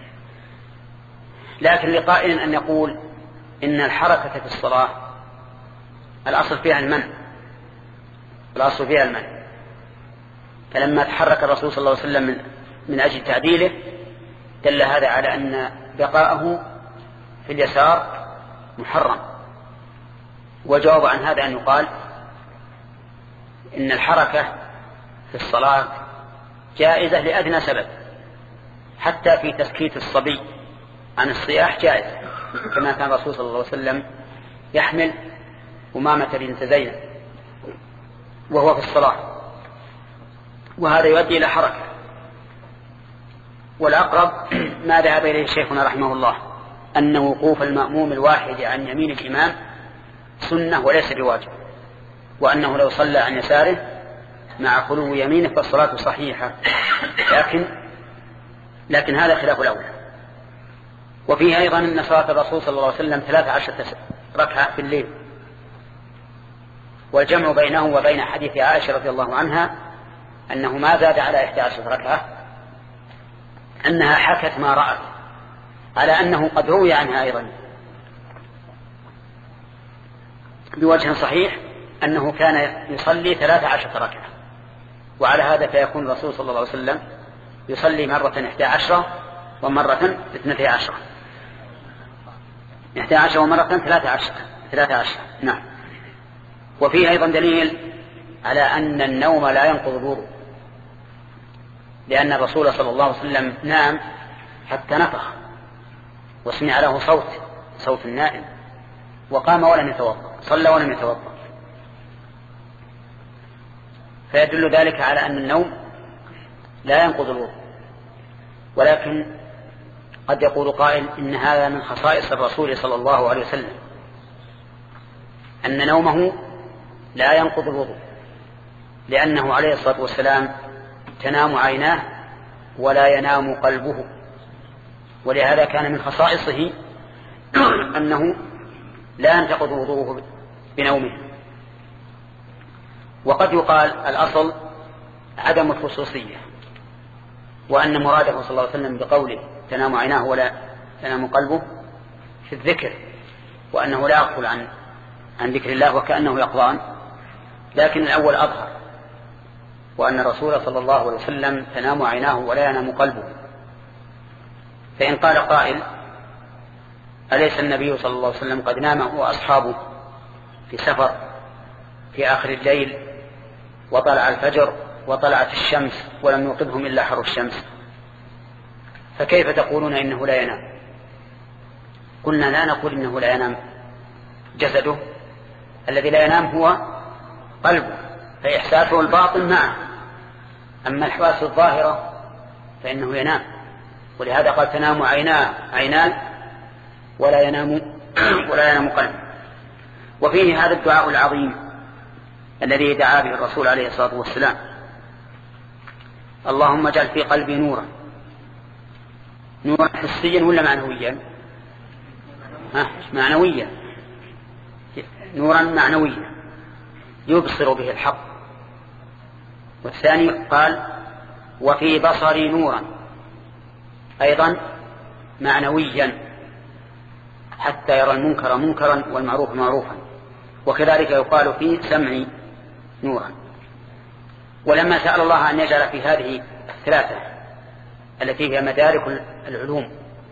لكن لقائل أن يقول إن الحركة في الصلاة الأصل فيها المنع، الأصل فيها المنع، فلما تحرك الرسول صلى الله عليه وسلم من, من أجل تعديله دل هذا على أن بقاءه في اليسار محرم. وجواب عن هذا أن يقال إن الحركة في الصلاة جائزة لأدنى سبب، حتى في تسكيت الصبي عن الصياح جائز، كما كان الرسول صلى الله عليه وسلم يحمل أمامة بنت زينب وهو في الصلاة، وهذا يؤدي إلى حركة. والأقرب ما ذهب إليه شيخنا رحمه الله أن وقوف المأموم الواحد عن يمين الإمام سنة وليس بواجب، وأنه لو صلى عن يساره مع خلو يمينه فالصلاة صحيحة، لكن لكن هذا خلاف الأولى. وفيه أيضا أن صلاة الرسول صلى الله عليه وسلم ثلاث عشرة ركعة في الليل، والجمع بينه وبين حديث عائشة رضي الله عنها أنه ما زاد على إحدى عشرة ركعة، أنها حكت ما رأت، على أنه قد روي عنها أيضا بوجه صحيح أنه كان يصلي ثلاث عشرة ركعة. وعلى هذا فيكون الرسول صلى الله عليه وسلم يصلي مرة إحدى عشرة ومرة اثنتي عشرة، إحدى عشرة ومرة ثلاثة عشرة ثلاثة عشرة نعم. وفيه أيضا دليل على أن النوم لا ينقض الوضوء، لأن الرسول صلى الله عليه وسلم نام حتى نفخ وسمع له صوت صوت النائم، وقام ولم يتوضأ، صلى ولم يتوضأ، فيدل ذلك على أن النوم لا ينقض الوضوء. ولكن قد يقول قائل إن هذا من خصائص الرسول صلى الله عليه وسلم، أن نومه لا ينقض الوضوء، لأنه عليه الصلاة والسلام تنام عيناه ولا ينام قلبه، ولهذا كان من خصائصه أنه لا ينتقض وضوءه بنومه. وقد يقال الأصل عدم الخصوصية، وأن مراده صلى الله عليه وسلم بقوله تنام عيناه ولا ينام قلبه في الذكر، وأنه لا يغفل عن عن ذكر الله وكأنه يقظان، لكن الأول أظهر، وأن الرسول صلى الله عليه وسلم تنام عيناه ولا ينام قلبه. فإن قال قائل أليس النبي صلى الله عليه وسلم قد نام هو وأصحابه في سفر في آخر الليل وطلع الفجر وطلعت الشمس ولم يوقظهم إلا حر الشمس، فكيف تقولون إنه لا ينام؟ قلنا لا نقول إنه لا ينام جسده، الذي لا ينام هو قلبه، فإحساسه الباطن معه، أما الحواس الظاهرة فإنه ينام، ولهذا قال تنام عيناه عينان ولا ينام ولا ينام قلبه. وفيه هذا الدعاء العظيم الذي دعا به الرسول عليه الصلاة والسلام: اللهم اجعل في قلبي نورا. نورا حسيا ولا معنويا؟ ها معنويا، نورا معنويا يبصر به الحق. والثاني قال وفي بصري نورا، أيضا معنويا حتى يرى المنكر منكرا والمعروف معروفا. وكذلك يقال في سمعي نورا. ولما سأل الله أن يجعل في هذه الثلاثة التي هي مدارك العلوم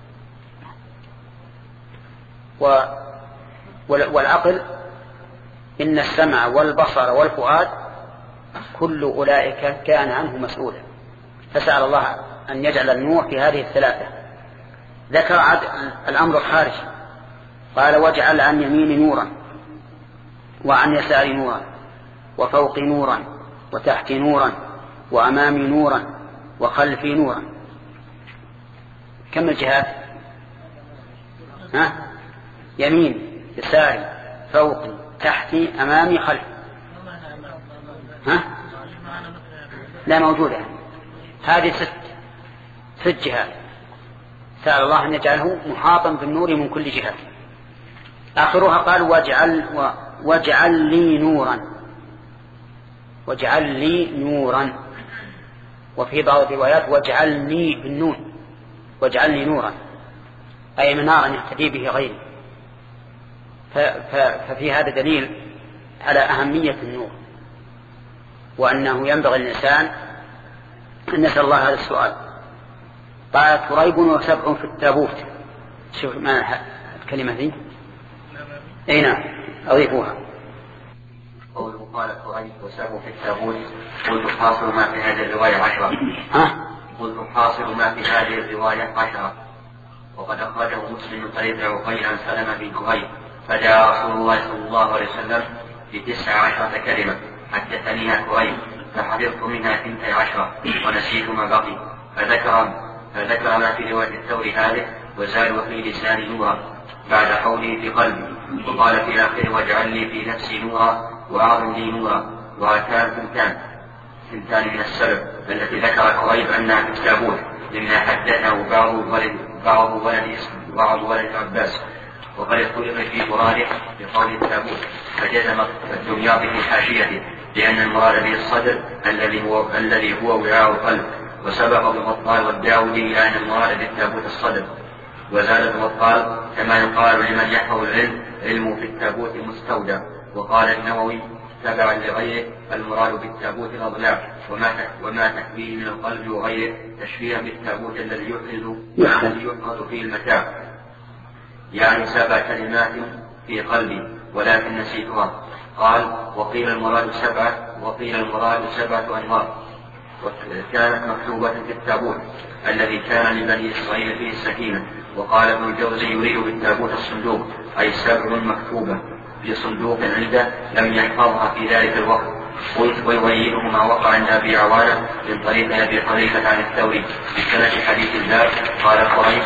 والعقل، إن السمع والبصر والفؤاد كل أولئك كان عنه مسؤولا، فسأل الله أن يجعل النور في هذه الثلاثة. ذكر الأمر الخارجي، قال واجعل عن يميني نورا وعن يساري نورا وفوقي نورا وتحتي نورا وأمامي نورا وخلفي نورا. كم الجهات؟ ها؟ يمين، يساري، فوقي، تحتي، أمامي، خلفي. ها؟ لا موجودة. هذه ست ست جهات. سأل الله أن يجعله محاطا بالنور من كل جهة. آخرها قال واجعل, واجعل لي نورا، واجعل لي نورا. وفي بعض الروايات واجعلني بالنون، واجعلني نورا، أي منارا يهتدي به غيري. ففي هذا دليل على أهمية النور، وأنه ينبغي للإنسان أن يسأل الله هذا السؤال. قال كريب وسبع في التابوت. شوف ما الكلمة ذي؟ أي نعم، أضيفوها. قوله قال كريب وسبع في التابوت، قلت حاصل ما في هذه الرواية عشرة. ها؟ قلت حاصل ما في هذه الرواية عشرة. وقد أخرجه مسلم طريق عقيل عن سلمة بن كهيل، فجاء رسول الله صلى الله عليه وسلم بتسع عشرة كلمة حدثنيها كريب، فحفظت منها ثنتي عشرة ونسيت ما بقي. فذكر فذكر ما في رواية الثوري هذه وزاد وفي لساني نورا بعد قوله في قلبي، وقال في آخر واجعل لي في نفسي نورا وأعظم لي نورا. وهاتان ثنتان ثنتان من السبب التي ذكر كريب أنها في التابوت، مما حدثه بعض ولد بعض ولد بعض ولد عباس، وقد اختلف في مراده بقول التابوت، فجزم الدمياطي في حاشيته لأن المراد به الصدر الذي هو الذي هو وعاء القلب، وسبق بالبطال والداودي إلى أن المراد بالتابوت الصدر. وزاد البطال كما يقال لمن يحفظ العلم علمه في التابوت مستودع. وقال النووي تبعا لغيره المراد بالتابوت الأضلاع وما وما تحويه من القلب وغيره تشبيها بالتابوت الذي يحرز الذي يحرز فيه المتاع، يعني سبع كلمات في قلبي ولكن نسيتها. قال وقيل المراد سبعة وقيل المراد سبعة أنوار، وكانت مكتوبة في التابوت الذي كان لبني إسرائيل فيه السكينة. وقال ابن الجوزي يريد بالتابوت الصندوق، أي سبع مكتوبة في صندوق عنده لم يحفظها في ذلك الوقت. قلت ويؤيده ما وقع عند أبي عوانة من طريق أبي حنيفة عن الثوري بسند حديث الباب. قال قريب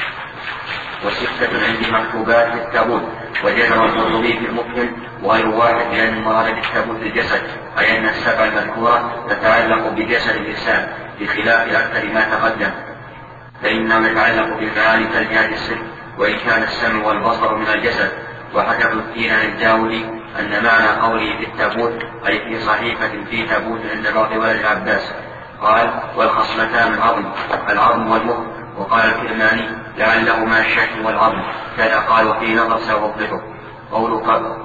وستة عندي مكتوبات في التابوت. وجزم القرطبي في المفهم وغير واحد بأن المراد بالتابوت الجسد، أي أن السبع المذكورة تتعلق بجسد الإنسان بخلاف أكثر ما تقدم، فإنه يتعلق بالمعاني كالجهاد الست، وإن كان السمع والبصر من الجسد. وحكى ابن التين عن الداودي أن معنى قوله في التابوت أي في صحيفة في تابوت عند بعض ولد العباس. قال والخصلتان العظم العظم والمخ. وقال الكرماني لعلهما الشك والعظم كذا قال وفي نظر سأوضحه. قول قبل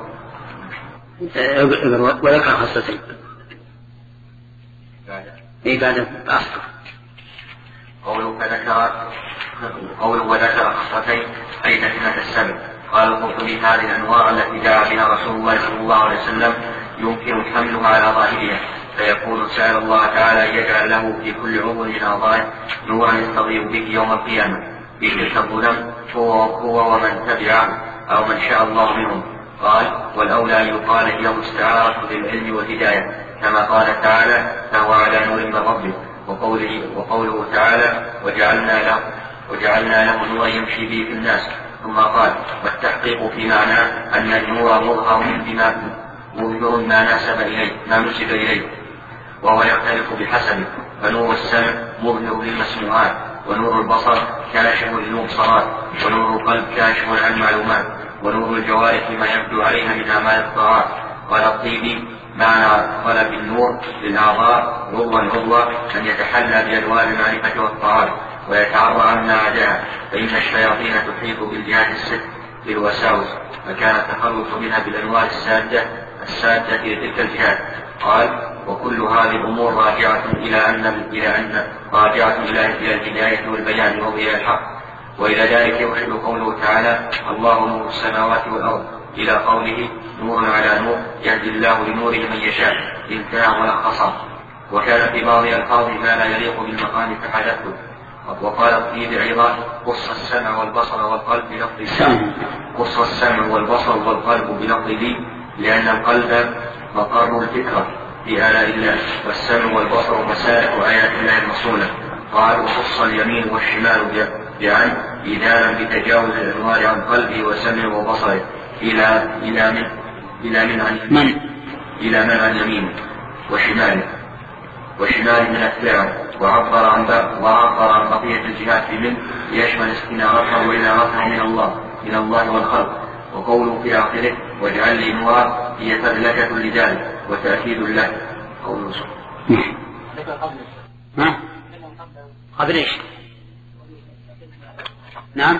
وذكر خصلتين اي بعد أصفر. قوله فذكر قوله وذكر خصلتين أي تكملة السبب. قال القرطبي هذه الأنوار التي دعا بها رسول الله صلى الله عليه وسلم يمكن حملها على ظاهرها، فيكون سأل الله تعالى أن يجعل له في كل عضو من أعضائه نورا يستضيء به يوم القيامة في تلك الظلم هو هو ومن تبعه أو من شاء الله منهم. قال والأولى أن يقال هي مستعارة بالعلم والهداية كما قال تعالى فهو على نور من ربه. وقوله, وقوله تعالى وجعلنا له وجعلنا له نورا يمشي به في الناس. ثم قال والتحقيق في معناه أن النور مظهر بما مظهر ما نسب إليه ما نسب إليه وهو يختلف بحسبه، فنور السمع مظهر للمسموعات، ونور البصر كاشف للمبصرات، ونور القلب كاشف عن المعلومات، ونور الجوارح ما يبدو عليها من أعمال الطاعات. قال الطيبي معنى طلب النور للأعضاء عضوا عضوا أن يتحلى بأنواع المعرفة والطاعات ويتعرى عما عداها، فإن الشياطين تحيط بالجهات الست بالوساوس، فكان التخلص منها بالأنواع السادة السادة في تلك الجهات. قال وكل هذه الأمور راجعة إلى أن إلى أن راجعة إلى إلى الهداية والبيان وإلى الحق. وإلى ذلك يرشد قوله تعالى الله نور السماوات والأرض إلى قوله نور على نور يهدي الله لنوره من يشاء انتهى ملخصا. وكان في بعض الألفاظ ما لا يليق بالمقام فحدثه. وقال الطيب أيضا قص السمع والبصر والقلب بلفظ قص السمع والبصر والقلب بلفظ لي لأن القلب مقر الفكرة في آلاء الله، والسمع والبصر مسائل آيات الله المصونة. قال وقص اليمين والشمال بأن إذانا بتجاوز الأنوار عن قلبه وسمعه وبصره إلى إلى من إلى من عن من إلى من عن يمينه وشماله وشماله من أتباعه، وعبر عن وعبر عن بقية الجهات بمن يشمل استنارته وإنارته من الله من الله والخلق. وقوله في آخره واجعل لي نورا هي تدلكة لذلك وتأكيد له. قوله ها قبل ايش؟ نعم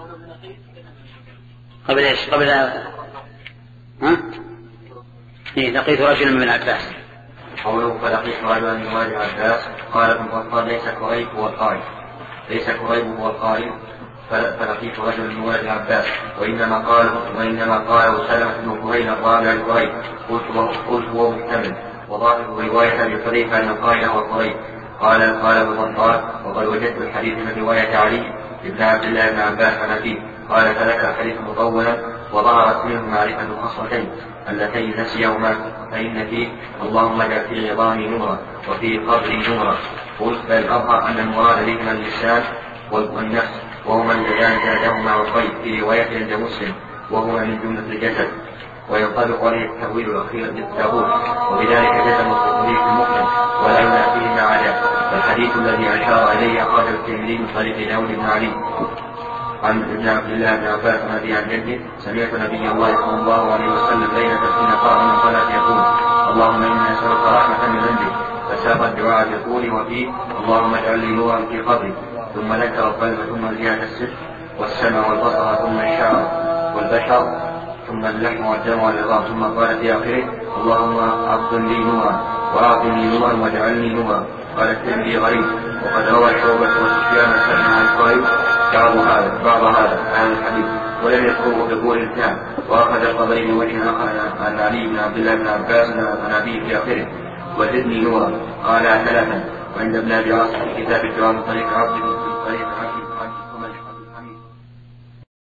قبل ايش؟ قبل ها إيه لقيت رجلا من عباس. قوله فلقيت رجلا من عباس قال ابن بطال ليس كريب هو القائل ليس كريب هو القائل فلقيت رجلا من ولد عباس وإنما قال وإنما قال سلمة بن كريب الرابع الكريب قلت هو محتمل وظاهر رواية أبي حذيفة أن القائل هو كريب. قال قال ابن بطال وقد وجدت الحديث من رواية علي بن عبد الله بن عباس عن أبيه قال فذكر الحديث مطولا وظهرت منه معرفة الخصلتين اللتين نسيهما فإن فيه اللهم اجعل في عظامي نورا وفي قبري نورا. قلت بل أظهر أن المراد بهما اللسان والنفس وهما اللذان زادهما والقيد في رواية عند مسلم وهما من جملة الجسد وينطبق عليه التأويل الأخير بالتابوت وبذلك جزم التطبيق في المفرد ولا ينافيه ما عدا. فالحديث الذي أشار إليه أخرجه الترمذي من طريق داود بن علي عن ابن عبد الله بن عباس عن أبي عن جده سمعت نبي الله صلى الله عليه وسلم ليلة حين قام من الصلاة يقول اللهم إني أسألك رحمة من عندك فساق الدعاء يقول وفيه اللهم اجعل لي نورا في قبري ثم ذكر القلب ثم الجهة الست والسمع والبصر ثم الشعر والبشر ثم اللحم والدم والعظام ثم قال في آخره اللهم أعطني لي نورا وأعطني نورا واجعلني نورا. قال الترمذي غريب وقد روى شعبة وسفيان الثاني عن القائل بعض هذا بعض هذا عن الحديث ولم يذكره بقول الكلام. وأخذ الطبري من وجه آخر عن علي بن عبد الله بن عباس عن أبيه في آخره وزدني نورا قال ثلاثا. وعند ابن أبي عاصم في كتاب الدعاء من طريق عبد